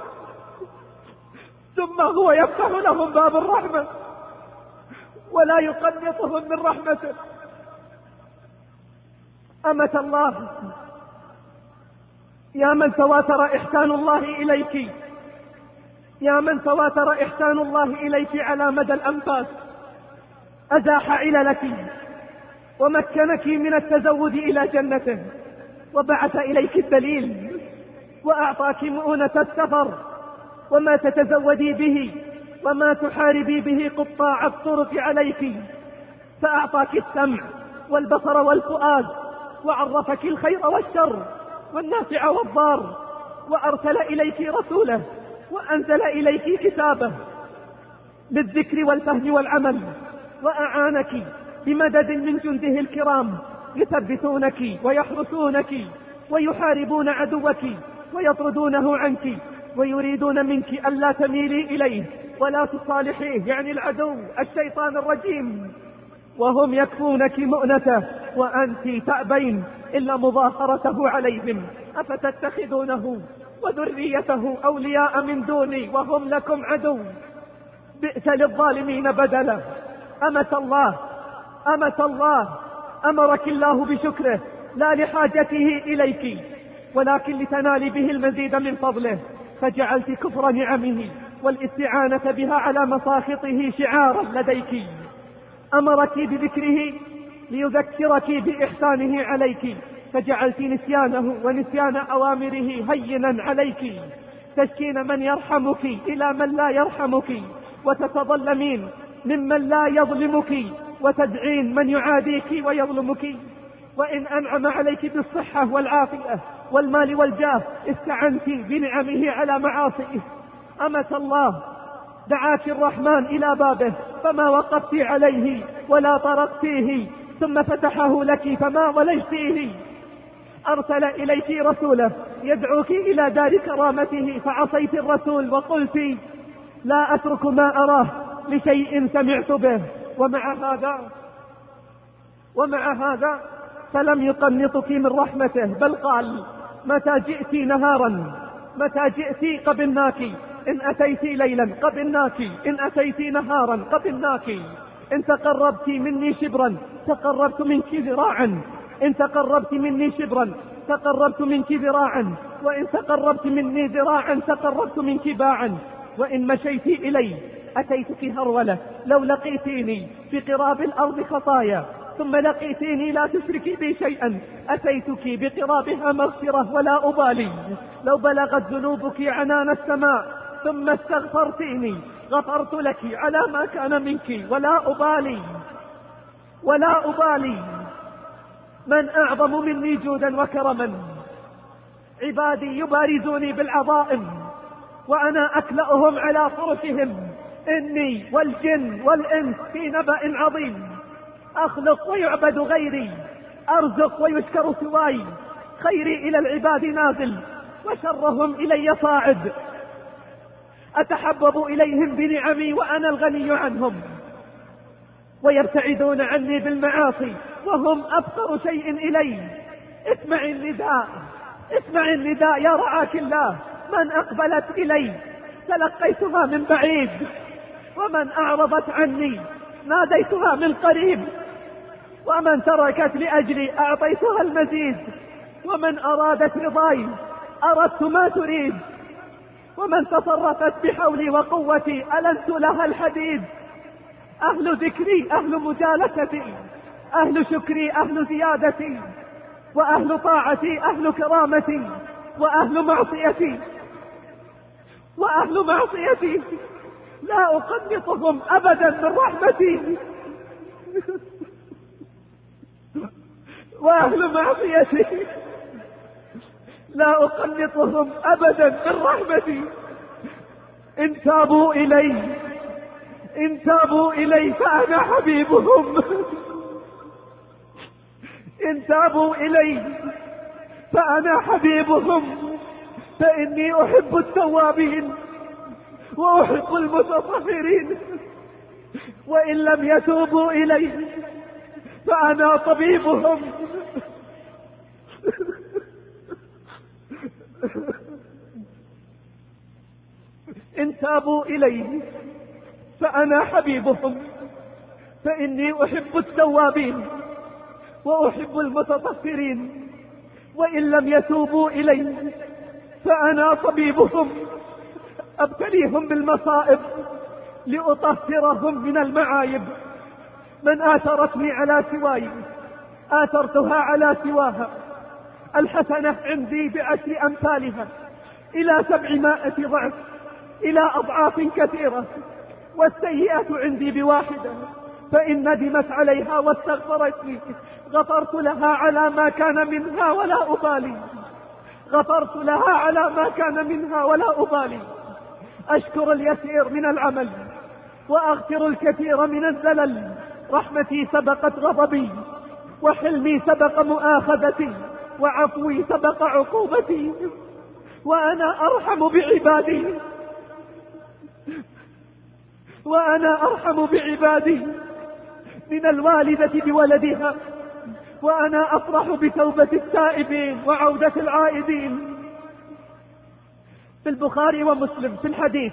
ثم هو يفتح لهم باب الرحمة ولا يقنطهم من رحمته. أمة الله، يا من تواتر إحسان الله إليك يا من تواتر إحسان الله إليك على مدى الأنفاس، أزاح عللك ومكنك من التزود إلى جنته وبعث إليك الدليل وأعطاك مؤونة السفر وما تتزودي به وما تحاربي به قطاع الطرق عليك. فأعطاك السمع والبصر والفؤاد، وعرفك الخير والشر والنافع والضار، وأرسل إليك رسوله، وأنزل إليك كتابه بالذكر والفهم والعمل، وأعانك بمدد من جنده الكرام يثبتونك ويحرسونك ويحاربون عدوك ويطردونه عنك، ويريدون منك ألا تميلي إليه ولا تصالحيه، يعني العدو الشيطان الرجيم، وهم يكفونك مؤنته وأنت تأبين إلا مظاهرته عليهم. أفتتخذونه وذريته أولياء من دوني وهم لكم عدو، بئس للظالمين بدلا. أمة الله أمة الله أمرك الله بشكره لا لحاجته إليك، ولكن لتنالي به المزيد من فضله، فجعلت كفر نعمه والاستعانة بها على مساخطه شعارا لديك. أمرك بذكره ليذكرك بإحسانه عليك، فجعلت نسيانه ونسيان أوامره هينا عليك، تشكين من يرحمك إلى من لا يرحمك، وتتظلمين ممن لا يظلمك، وتدعين من يعاديك ويظلمك. وإن أنعم عليك بالصحة والعافية والمال والجاه استعنت بنعمه على معاصيه. أمة الله دعاك الرحمن إلى بابه فما وقفت عليه ولا طرقتيه، ثم فتحه لك فما ولجتيه. أرسل إليك رسوله يدعوك إلى دار كرامته، فعصيت الرسول وقلت لا أترك ما أراه لشيء سمعت به. ومع هذا ومع هذا فلم يقنطك من رحمته، بل قال متى جئت نهارا متى جئت قبلناك، إن أتيت ليلا قبلناك، إن أتيت نهارا قبلناك، إن تقربت مني شبرا تقربت منك ذراعا، إن تقربت مني شبرا تقربت منك ذراعا، وإن تقربت مني ذراعا تقربت منك باعا، وإن مشيت إلي أتيتك هرولة، لو لقيتيني في قراب الأرض خطايا ثم لقيتيني لا تشركي بي شيئا أتيتك بقرابها مغفرة ولا أبالي، لو بلغت ذنوبك عنان السماء ثم استغفرتيني غفرت لك على ما كان منك ولا أبالي ولا أبالي. من أعظم مني جودا وكرما؟ عبادي يبارزوني بالعظائم وأنا أكلأهم على فرشهم، إني والجن والإنس في نبأ عظيم، أخلق ويعبد غيري، أرزق ويشكر سواي، خيري إلى العباد نازل وشرهم إلي صاعد، أتحبب إليهم بنعمي وأنا الغني عنهم، ويبتعدون عني بالمعاصي وهم أفقر شيء إلي. اسمع النداء اسمع النداء يا رعاك الله، من أقبلت إلي تلقيتها من بعيد، ومن أعرضت عني ناديتها من قريب، ومن تركت لأجلي أعطيتها المزيد، ومن أرادت رضاي أردت ما تريد، ومن تصرفت بحولي وقوتي ألنت لها الحديد. أهل ذكري أهل مجالستي، أهل شكري أهل زيادتي، وأهل طاعتي أهل كرامتي، وأهل معصيتي وأهل معصيتي لا أقنطهم أبدا من رحمتي، وأهل معصيتي لا أقنطهم أبدا من رحمتي. إن تابوا إلي إن تابوا إلي فأنا حبيبهم، إن تابوا إلي فأنا حبيبهم، فإني أحب التوابين وأحب المتطهرين، وإن لم يتوبوا إلي فأنا طبيبهم. إن تابوا إلي فأنا حبيبهم، فإني أحب التوابين وأحب المتطهرين، وإن لم يتوبوا إلي فأنا طبيبهم، أبتليهم بالمصائب لأطهرهم من المعايب. من آثرتني على سواي آثرتها على سواها، الحسنة عندي بعشر أمثالها إلى سبعمائة ضعف، إلى أضعاف كثيرة، والسيئة عندي بواحدة، فإن ندمت عليها واستغفرتني غفرت لها على ما كان منها ولا أبالي، غفرت لها على ما كان منها ولا أبالي. أشكر اليسير من العمل وأغفر الكثير من الزلل. رحمتي سبقت غضبي، وحلمي سبق مؤاخذتي، وعفوي سبق عقوبتي، وأنا أرحم بعبادي، وأنا أرحم بعبادي من الوالدة بولدها، وأنا أفرح بتوبة التائبين وعودة العائدين. في البخاري ومسلم في الحديث: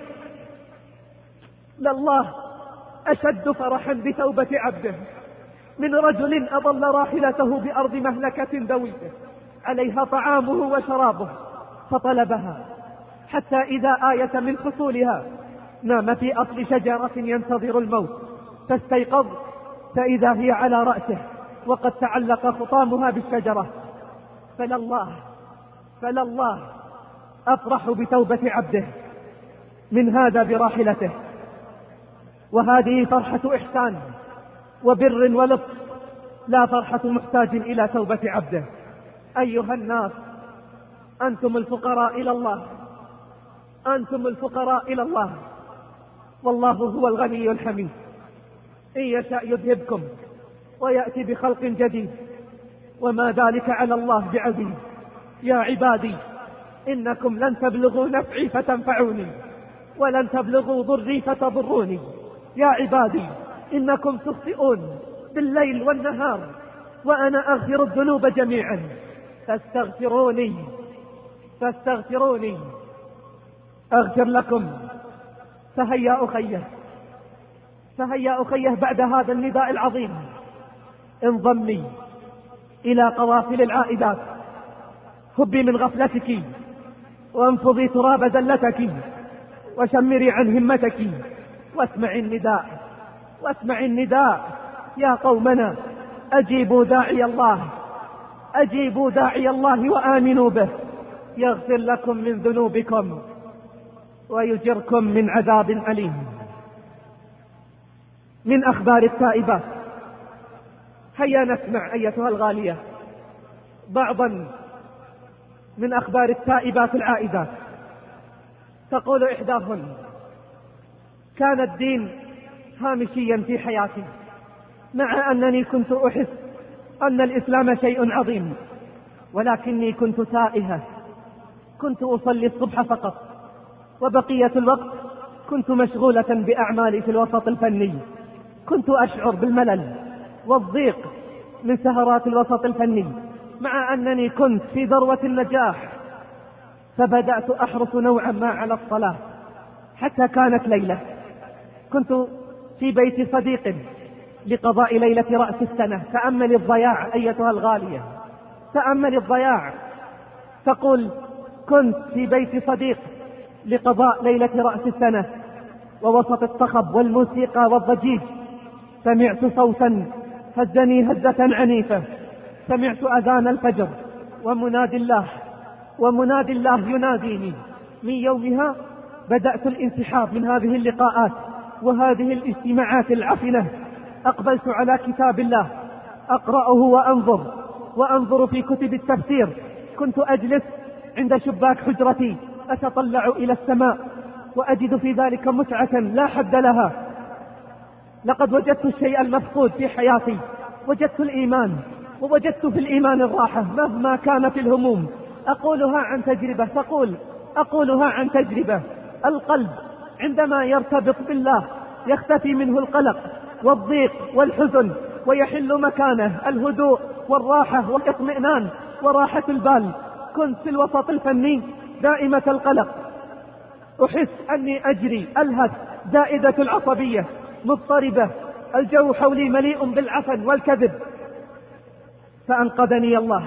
لله أشد فرحا بتوبة عبده من رجل أضل راحلته بأرض مهلكة دوية عليها طعامه وشرابه فطلبها حتى إذا آية من حصولها نام في أصل شجرة ينتظر الموت، فاستيقظ فإذا هي على رأسه وقد تعلق خطامها بالشجرة. فلله فلله أفرح بتوبة عبده من هذا براحلته. وهذه فرحة إحسان وبر ولطف، لا فرحة محتاج إلى توبة عبده. أيها الناس، أنتم الفقراء إلى الله، أنتم الفقراء إلى الله، والله هو الغني الحميد. إن يشاء يذهبكم ويأتي بخلق جديد، وما ذلك على الله بعزيز. يا عبادي إنكم لن تبلغوا نفعي فتنفعوني، ولن تبلغوا ضري فتضروني. يا عبادي إنكم تخطئون بالليل والنهار، وأنا أغفر الذنوب جميعا، فاستغفروني فاستغفروني أغفر لكم. فهيا أخيه فهيا أخيه بعد هذا النداء العظيم انضمي إلى قوافل العائدات، هبي من غفلتك وانفضي تراب زلتك، وشمري عن همتك، واسمعي النداء واسمعي النداء يا قومنا: أجيبوا داعي الله، أجيبوا داعي الله وآمنوا به، يغفر لكم من ذنوبكم ويجركم من عذاب أليم. من أخبار التائبات، هيا نسمع أيتها الغالية بعضا من أخبار التائبات العائدات. تقول إحداهن: كان الدين هامشيا في حياتي، مع أنني كنت أحس أن الإسلام شيء عظيم، ولكني كنت تائهة، كنت أصلي الصبح فقط، وبقية الوقت كنت مشغولة بأعمالي في الوسط الفني. كنت أشعر بالملل والضيق من سهرات الوسط الفني، مع أنني كنت في ذروة النجاح. فبدأت أحرص نوعا ما على الصلاة، حتى كانت ليلة كنت في بيت صديق لقضاء ليلة رأس السنة. تأمل الضياع أيتها الغالية، تأمل الضياع. تقول: كنت في بيت صديق لقضاء ليلة رأس السنة، ووسط الصخب والموسيقى والضجيج سمعت صوتا هزني هزة عنيفة، سمعت أذان الفجر ومنادي الله ومنادي الله يناديني. من يومها بدأت الانسحاب من هذه اللقاءات وهذه الاجتماعات العفنة. أقبلت على كتاب الله أقرأه وأنظر وأنظر في كتب التفسير. كنت أجلس عند شباك حجرتي أتطلع إلى السماء، وأجد في ذلك متعة لا حد لها. لقد وجدت الشيء المفقود في حياتي، وجدت الإيمان، ووجدت في الإيمان الراحة مهما كانت الهموم. أقولها عن تجربة، تقول: أقولها عن تجربة. القلب عندما يرتبط بالله يختفي منه القلق والضيق والحزن، ويحل مكانه الهدوء والراحة والاطمئنان وراحة البال. كنت في الوسط الفني دائمة القلق، أحس أني أجري ألهث، زائدة العصبية، مضطربة، الجو حولي مليء بالعفن والكذب. فأنقذني الله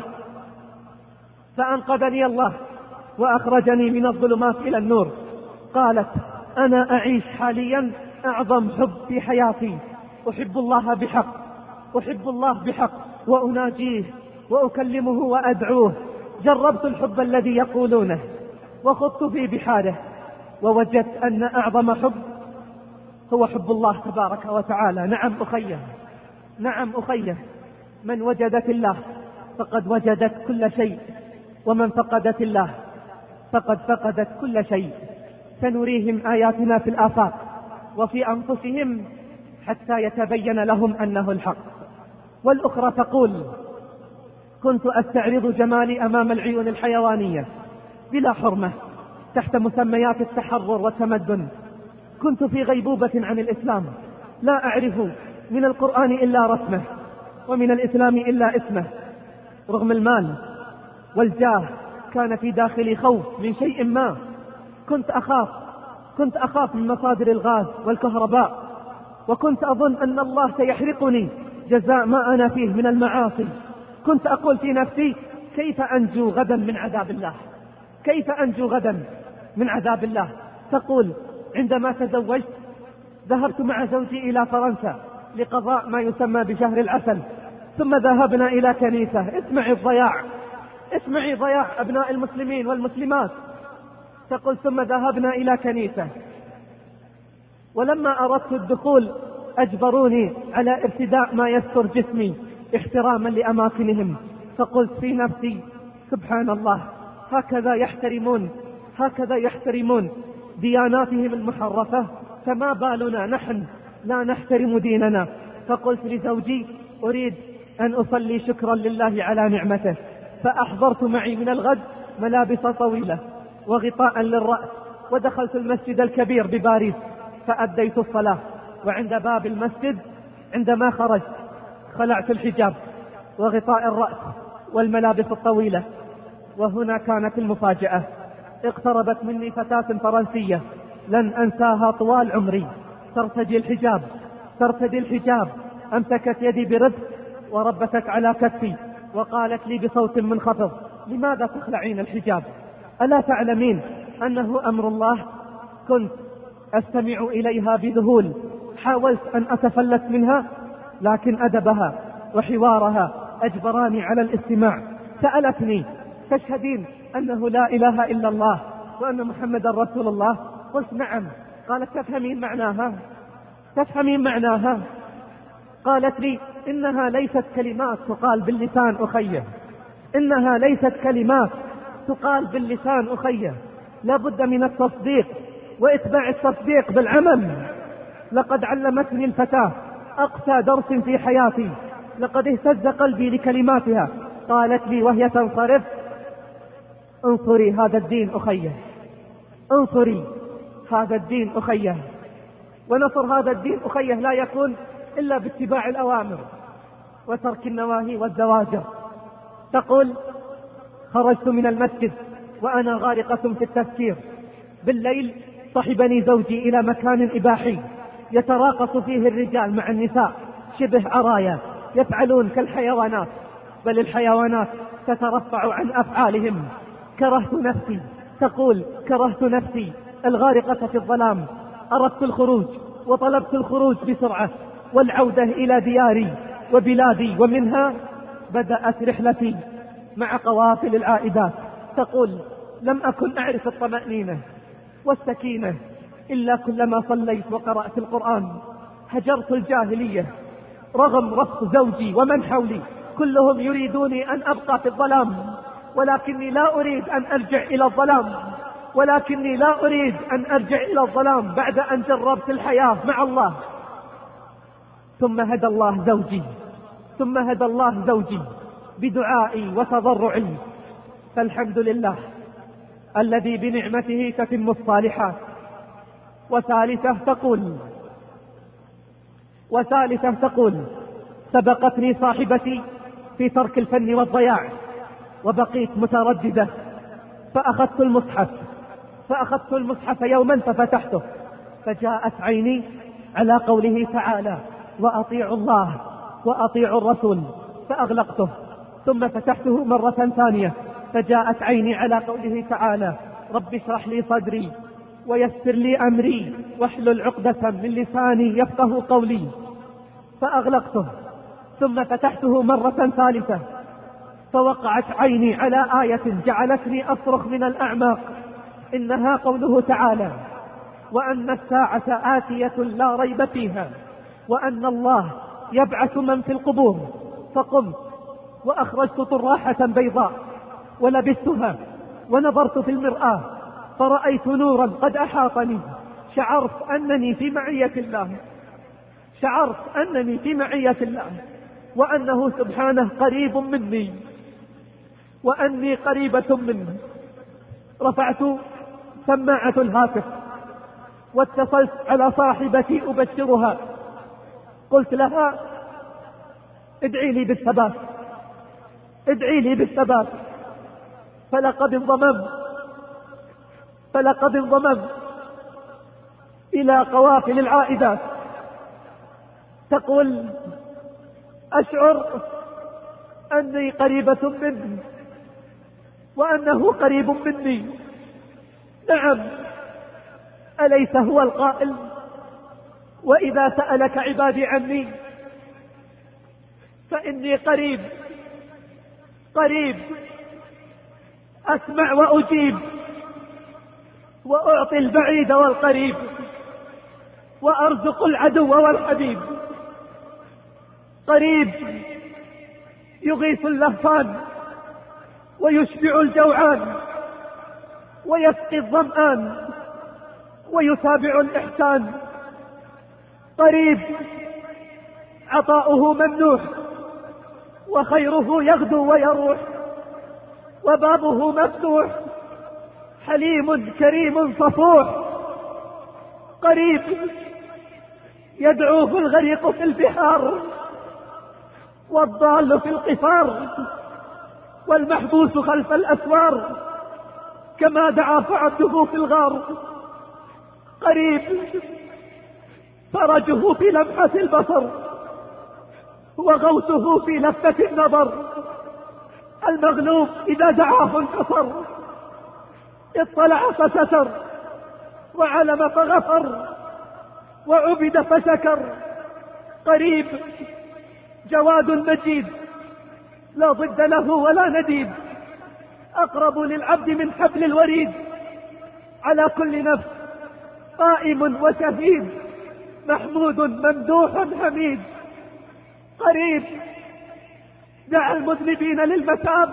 فأنقذني الله وأخرجني من الظلمات إلى النور. قالت: أنا أعيش حاليا أعظم حب في حياتي، أحب الله بحق، أحب الله بحق، وأناجيه وأكلمه وأدعوه. جربت الحب الذي يقولونه وخضت في بحاره، ووجدت أن أعظم حب هو حب الله تبارك وتعالى. نعم أخيه، نعم أخيه، من وجدت الله فقد وجدت كل شيء، ومن فقدت الله فقد فقدت كل شيء. سنريهم آياتنا في الآفاق وفي أنفسهم حتى يتبين لهم أنه الحق. والأخرى تقول: كنت أستعرض جمالي أمام العيون الحيوانية بلا حرمة تحت مسميات التحرر والتمدن. كنت في غيبوبة عن الإسلام، لا أعرف من القرآن إلا رسمه ومن الإسلام إلا اسمه. رغم المال والجاه كان في داخلي خوف من شيء ما. كنت أخاف كنت أخاف من مصادر الغاز والكهرباء، وكنت أظن أن الله سيحرقني جزاء ما أنا فيه من المعاصي. كنت أقول في نفسي: كيف أنجو غدا من عذاب الله؟ كيف أنجو غدا من عذاب الله؟ تقول: عندما تزوجت ذهبت مع زوجي إلى فرنسا لقضاء ما يسمى بشهر العسل، ثم ذهبنا إلى كنيسة. اسمعي الضياع، اسمعي ضياع أبناء المسلمين والمسلمات. تقول: ثم ذهبنا إلى كنيسة، ولما أردت الدخول أجبروني على ارتداء ما يستر جسمي احتراما لأماكنهم. فقلت في نفسي: سبحان الله، هكذا يحترمون هكذا يحترمون دياناتهم المحرفة، فما بالنا نحن لا نحترم ديننا. فقلت لزوجي: أريد أن أصلي شكرا لله على نعمته. فأحضرت معي من الغد ملابس طويلة وغطاء للرأس، ودخلت المسجد الكبير بباريس فأديت الصلاة. وعند باب المسجد عندما خرجت خلعت الحجاب وغطاء الرأس والملابس الطويلة. وهنا كانت المفاجأة: اقتربت مني فتاة فرنسية لن أنساها طوال عمري، ترتدي الحجاب ترتدي الحجاب أمسكت يدي برفق وربتك على كتفي وقالت لي بصوت منخفض: لماذا تخلعين الحجاب؟ ألا تعلمين أنه أمر الله؟ كنت أستمع إليها بذهول، حاولت أن أتفلت منها، لكن أدبها وحوارها أجبراني على الاستماع. سألتني: تشهدين أنه لا إله إلا الله وأن محمد رسول الله؟ قلت: نعم. قالت: تفهمين معناها؟ تفهمين معناها؟ قالت لي: إنها ليست كلمات تقال باللسان أخيه، إنها ليست كلمات تقال باللسان أخيه، لا بد من التصديق وإتباع التصديق بالعمل. لقد علمتني الفتاة أقسى درس في حياتي، لقد اهتز قلبي لكلماتها. قالت لي وهي تنصرف: انصري هذا الدين أخيه، انصري هذا الدين أخيه. ونصر هذا الدين أخيه لا يكون إلا باتباع الأوامر وترك النواهي والزواجر. تقول: خرجت من المسجد وأنا غارقة في التفكير. بالليل صحبني زوجي إلى مكان إباحي يتراقص فيه الرجال مع النساء شبه عرايا، يفعلون كالحيوانات، بل الحيوانات تترفع عن أفعالهم. كرهت نفسي، تقول: كرهت نفسي الغارقة في الظلام. أردت الخروج وطلبت الخروج بسرعة والعودة إلى دياري وبلادي، ومنها بدأت رحلتي مع قوافل العائدات. تقول: لم أكن أعرف الطمأنينة والسكينة إلا كلما صليت وقرأت القرآن. هجرت الجاهلية رغم رفض زوجي ومن حولي، كلهم يريدوني أن أبقى في الظلام، ولكني لا أريد أن أرجع إلى الظلام ولكني لا أريد أن أرجع إلى الظلام بعد أن جربت الحياة مع الله. ثم هدى الله زوجي ثم هدى الله زوجي بدعائي وتضرعي، فالحمد لله الذي بنعمته تتم الصالحات. وثالثة تقول وثالثة تقول: سبقتني صاحبتي في ترك الفن والضياع، وبقيت مترددة، فأخذت المصحف فأخذت المصحف يوما ففتحته، فجاءت عيني على قوله تعالى: وأطيعوا الله وأطيعوا الرسول، فأغلقته. ثم فتحته مرة ثانية فجاءت عيني على قوله تعالى: رب اشرح لي صدري ويسر لي أمري واحلل عقدة من لساني يفقه قولي، فأغلقته. ثم فتحته مرة ثالثة فوقعت عيني على آية جعلتني أصرخ من الأعماق، إنها قوله تعالى: وأن الساعة آتية لا ريب فيها، وأن الله يبعث من في القبور. فقمت وأخرجت طراحة بيضاء ولبستها ونظرت في المرآة فرأيت نورا قد أحاطني. شعرت أنني في معية الله، شعرت أنني في معية الله، وأنه سبحانه قريب مني وأني قريبة منه. رفعت سماعة الهاتف واتصلت على صاحبتي أبشرها. قلت لها ادعي لي بالثبات، ادعي لي بالثبات. فلقد انضممت فلقد انضممت إلى قوافل العائدات. تقول أشعر أني قريبة منه وأنه قريب مني. نعم، أليس هو القائل وإذا سألك عبادي عني فإني قريب قريب أسمع وأجيب وأعطي البعيد والقريب وأرزق العدو والحبيب. قريب يغيث اللهفان ويشبع الجوعان ويسقي الظمآن ويتابع الإحسان. قريب عطاؤه ممنوح وخيره يغدو ويروح وبابه مفتوح، حليم كريم صفوح. قريب يدعوه الغريق في البحار والضال في القفار والمحبوس خلف الأسوار كما دعا عبده في الغار. قريب فرجه في لمحة البصر وغوثه في لفتة النظر. المغلوب إذا دعاه انتصر، اطلع فستر وعلم فغفر وعبد فشكر. قريب جواد مجيد لا ضد له ولا نديد، أقرب للعبد من حبل الوريد، على كل نفس قائم وشهيد، محمود ممدوح حميد. قريب دعا المذنبين للمتاب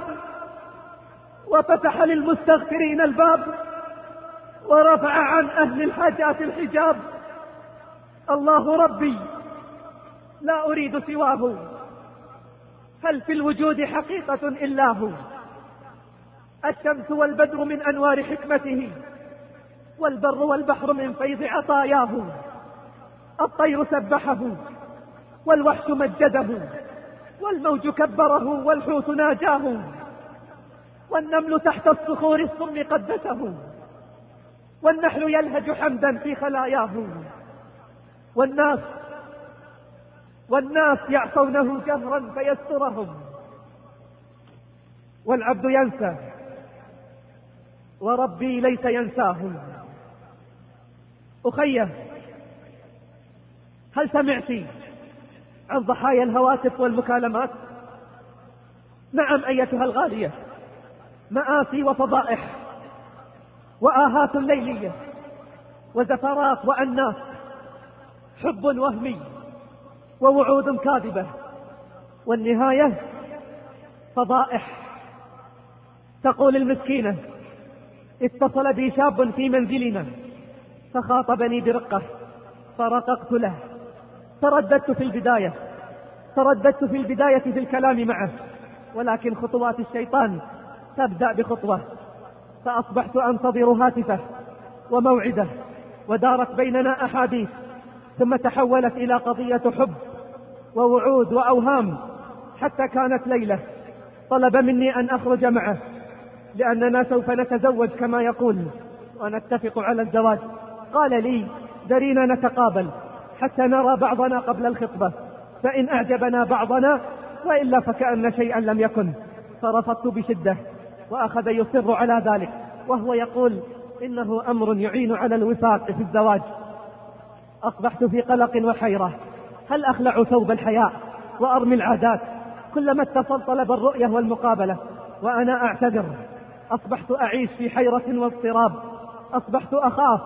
وفتح للمستغفرين الباب ورفع عن أهل الحاجات الحجاب. الله ربي لا أريد سواه، هل في الوجود حقيقة إلا هو. الشمس والبدر من أنوار حكمته، والبر والبحر من فيض عطاياه. الطير سبحه والوحش مجده، والموج كبره والحوت ناجاه، والنمل تحت الصخور الصم قدسه، والنحل يلهج حمدا في خلاياه. والناس والناس يعصونه جهرا فيسترهم، والعبد ينسى وربي ليس ينساه. أخيه، هل سمعت عن ضحايا الهواتف والمكالمات؟ نعم أيتها الغالية، مآسي وفضائح وآهات ليلية وزفرات وأناس، حب وهمي ووعود كاذبة، والنهاية فضائح. تقول المسكينة اتصل بي شاب في منزلنا فخاطبني برقة فرققت له. ترددت في البداية ترددت في البداية في الكلام معه، ولكن خطوات الشيطان تبدأ بخطوة، فأصبحت أنتظر هاتفه وموعده، ودارت بيننا أحاديث، ثم تحولت إلى قضية حب ووعود وأوهام، حتى كانت ليلة طلب مني أن أخرج معه لأننا سوف نتزوج كما يقول ونتفق على الزواج. قال لي دعينا نتقابل حتى نرى بعضنا قبل الخطبة، فإن أعجبنا بعضنا وإلا فكأن شيئا لم يكن. فرفضت بشدة وأخذ يصر على ذلك، وهو يقول إنه أمر يعين على الوفاق في الزواج. أصبحت في قلق وحيرة، هل أخلع ثوب الحياء وأرمي العادات؟ كلما اتصل طلب الرؤية والمقابلة وأنا أعتذر. أصبحت أعيش في حيرة واضطراب، أصبحت أخاف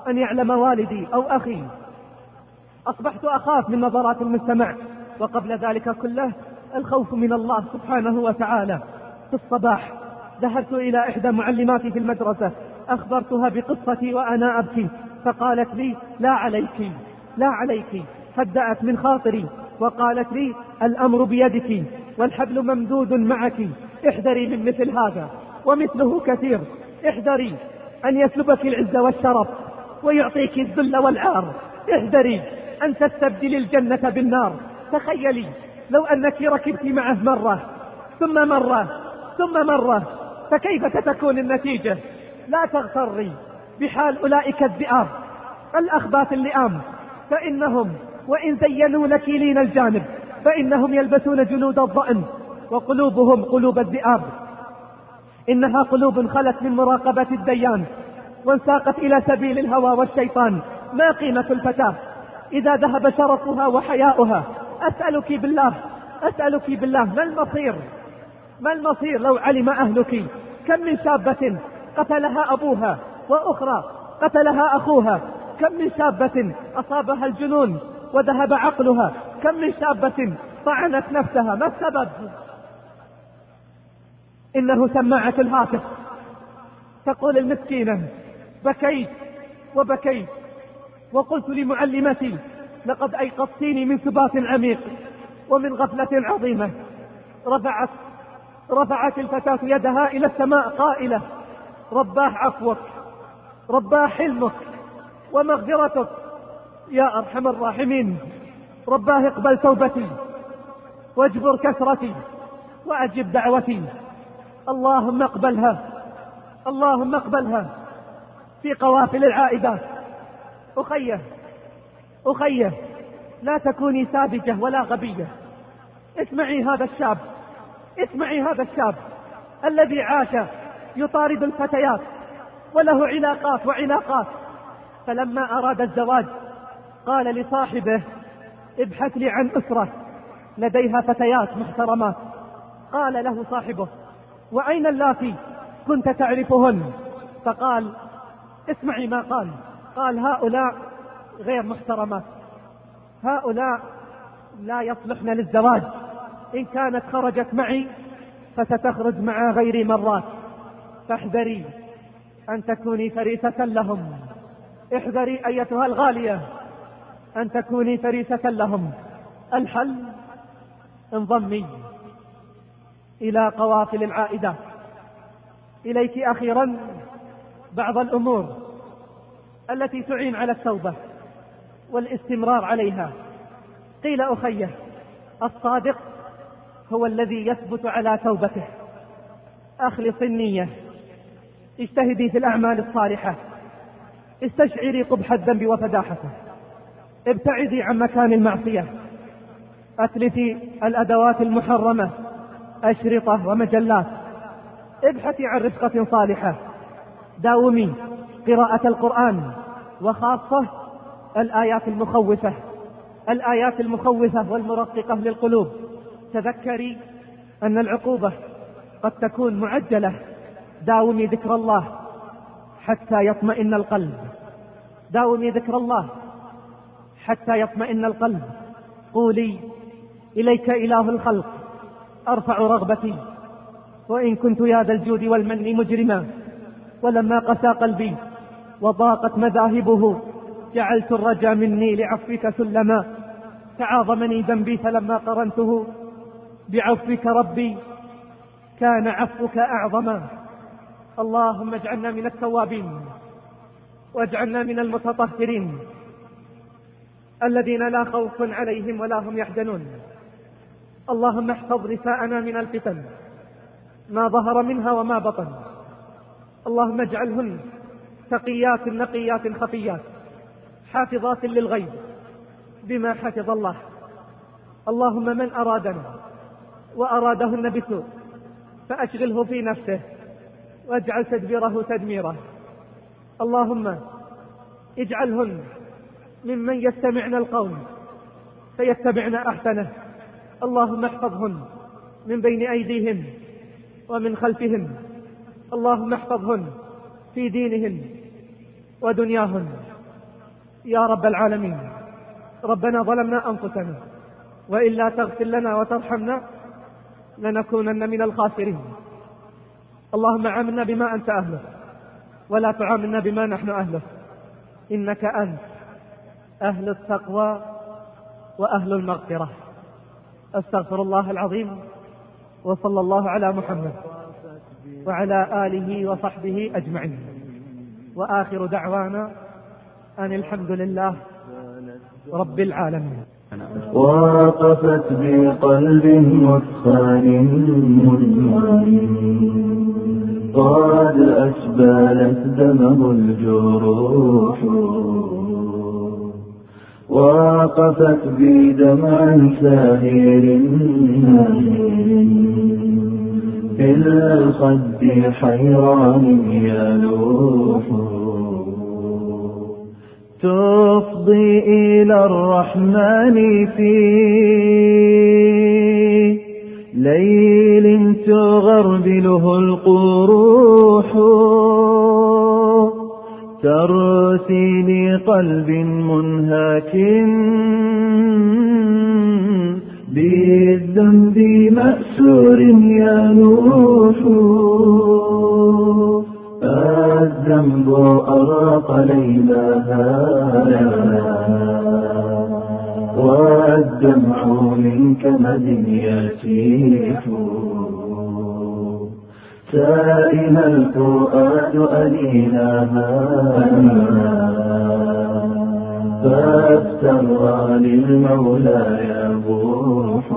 أن يعلم والدي أو أخي. أصبحت أخاف من نظرات المجتمع، وقبل ذلك كله الخوف من الله سبحانه وتعالى. في الصباح ذهبت إلى إحدى معلماتي في المدرسة، أخبرتها بقصتي وأنا أبكي، فقالت لي لا عليك لا عليك، هدأت من خاطري وقالت لي الأمر بيدك والحبل ممدود معك، احذري من مثل هذا ومثله كثير، احذري أن يسلبك العز والشرف ويعطيك الذل والعار، احذري أن تستبدل الجنة بالنار. تخيلي لو أنك ركبت معه مرة ثم مرة ثم مرة، فكيف ستكون النتيجة؟ لا تغتري بحال أولئك الذئاب الأخباث اللئام، فإنهم وإن زينوا لك لين الجانب فإنهم يلبسون جلود الضأن وقلوبهم قلوب الذئاب. إنها قلوب خلت من مراقبة الديان وانساقت إلى سبيل الهوى والشيطان. ما قيمة الفتاة إذا ذهب شرفها وحياؤها؟ أسألك بالله أسألك بالله ما المصير ما المصير لو علم أهلك كم من شابة قتلها أبوها، وأخرى قتلها أخوها، كم من شابة أصابها الجنون وذهب عقلها، كم من شابة طعنت نفسها. ما السبب؟ إنه سماعة الهاتف. تقول المسكينة بكيت وبكيت وقلت لمعلمتي لقد أيقظتيني من سبات عميق ومن غفلة عظيمة. رفعت رفعت الفتاة يدها إلى السماء قائلة رباه عفوك، رباه حلمك ومغفرتك يا أرحم الراحمين، رباه اقبل توبتي واجبر كسرتي وأجب دعوتي. اللهم اقبلها اللهم اقبلها في قوافل العائدات. أخيه أخيه لا تكوني ساذجة ولا غبية. اسمعي هذا الشاب اسمعي هذا الشاب الذي عاش يطارد الفتيات وله علاقات وعلاقات، فلما أراد الزواج قال لصاحبه ابحث لي عن أسرة لديها فتيات محترمات. قال له صاحبه وأين اللاتي كنت تعرفهن؟ فقال اسمعي ما قال قال هؤلاء غير محترمات، هؤلاء لا يصلحن للزواج، إن كانت خرجت معي فستخرج مع غيري مرات، فاحذري أن تكوني فريسة لهم، احذري أيتها الغالية أن تكوني فريسة لهم. الحل انضمي إلى قوافل العائدات. إليك أخيرا بعض الأمور التي تعين على التوبة والاستمرار عليها. قيل أخيه الصادق هو الذي يثبت على توبته. أخلص النية، اجتهدي في الأعمال الصالحة، استشعري قبح الذنب وفداحته، ابتعدي عن مكان المعصية، أتلفي الأدوات المحرمة، أشرطة ومجلات، ابحثي عن رفقة صالحة، داومي قراءة القرآن، وخاصة الآيات المخوفة الآيات المخوفة والمرققة للقلوب. تذكري أن العقوبة قد تكون معجلة. داومي ذكر الله حتى يطمئن القلب، داومي ذكر الله حتى يطمئن القلب. قولي إليك إله الخلق أرفع رغبتي، وإن كنت يا ذا الجود والمن مجرما، ولما قسى قلبي وضاقت مذاهبه جعلت الرجا مني لعفوك سلما. تعاظمني ذنبي فلما قرنته بعفوك ربي كان عفوك أعظما. اللهم اجعلنا من التوابين واجعلنا من المتطهرين الذين لا خوف عليهم ولا هم يحزنون. اللهم احفظ نساءنا من الفتن ما ظهر منها وما بطن. اللهم اجعلهن تقيات نقيات خفيات حافظات للغيب بما حفظ الله. اللهم من أرادنا وأرادهن بسوء فأشغله في نفسه واجعل تدبيره تدميره. اللهم اجعلهن ممن يستمعن القول فيتبعن أحسنه. اللهم احفظهن من بين أيديهن ومن خلفهن. اللهم احفظهن في دينهن ودنياهن. يا رب العالمين، ربنا ظلمنا أنفسنا، وإلا تغفر لنا وترحمنا لنكونن من الخاسرين. اللهم عاملنا بما أنت أهله، ولا تعاملنا بما نحن أهله، إنك أنت أهل التقوى وأهل المغفرة. أستغفر الله العظيم، وصلى الله على محمد وعلى آله وصحبه أجمعين، وآخر دعوانا أن الحمد لله رب العالمين. وقفت بقلب مثخن قد أسبلت دمه الجروح، وقفت بدمع ساهر في الخد حيران يلوح، تفضي إلى الرحمن في ليل تغربله القروح، ترثي لقلب منهك بالذنب مأسور ينوح، الذنب أرق ليلها والدمع من كمد يسيح، سائل الفؤاد أنينها فاسترى للمولى يبوح،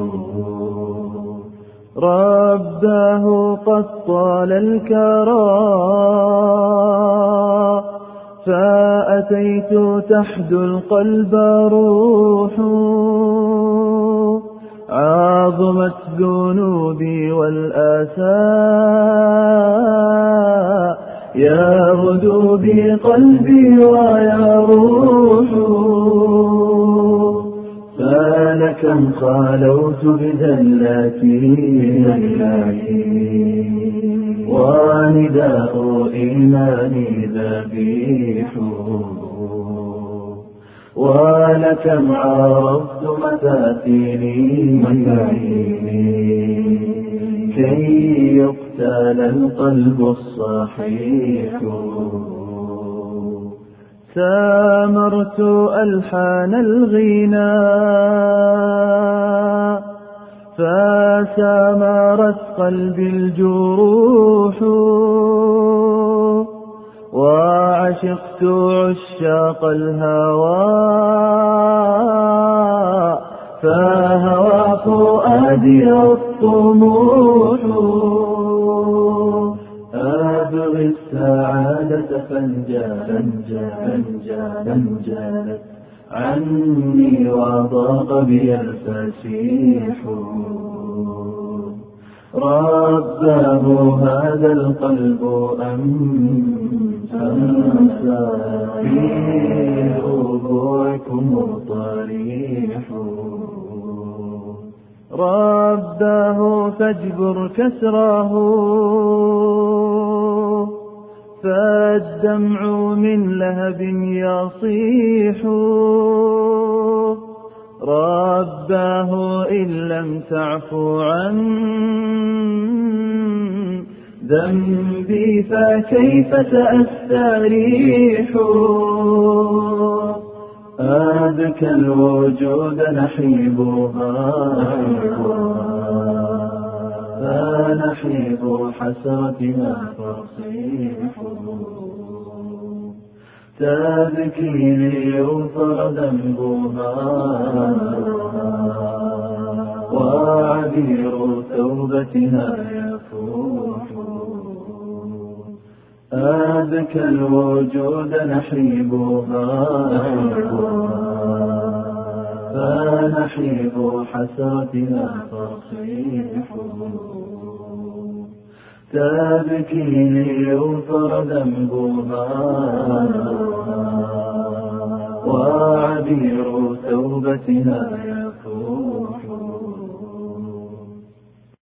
رباه قد طال الكرى فأتيت تحدو القلب روح، عظمت ذنوبي والآساء يغدو بقلبي ويروح، فلكم خالوت بذلاتي ونداء إيماني ذبيح، ولكم عرفت مثاثيني كي يقتل القلب الصحيح، سامرت ألحان الغناء فسامرت قلبي الجروح، وعشقت عشاق الهوى فهوى فؤادي الطموح، أبغي السعادة فانجالت عني وضاق بي الفسيح، رباه هذا القلب أمسى في ربوعكم طريح، رباه فاجبر كسره فالدمع من لهب يصيح، رباه إن لم تعفو عن ذنبي فكيف سأستريح، أبكى الوجود نحيبها فنحيب حسرتها فصيح، تبكي ليغفر ذنبها وعبير توبتها يفوح، أبكى الوجود نحيبها فنحيب حسرتها فصيح، تبكي ليغفر ذنبها وعبير توبتها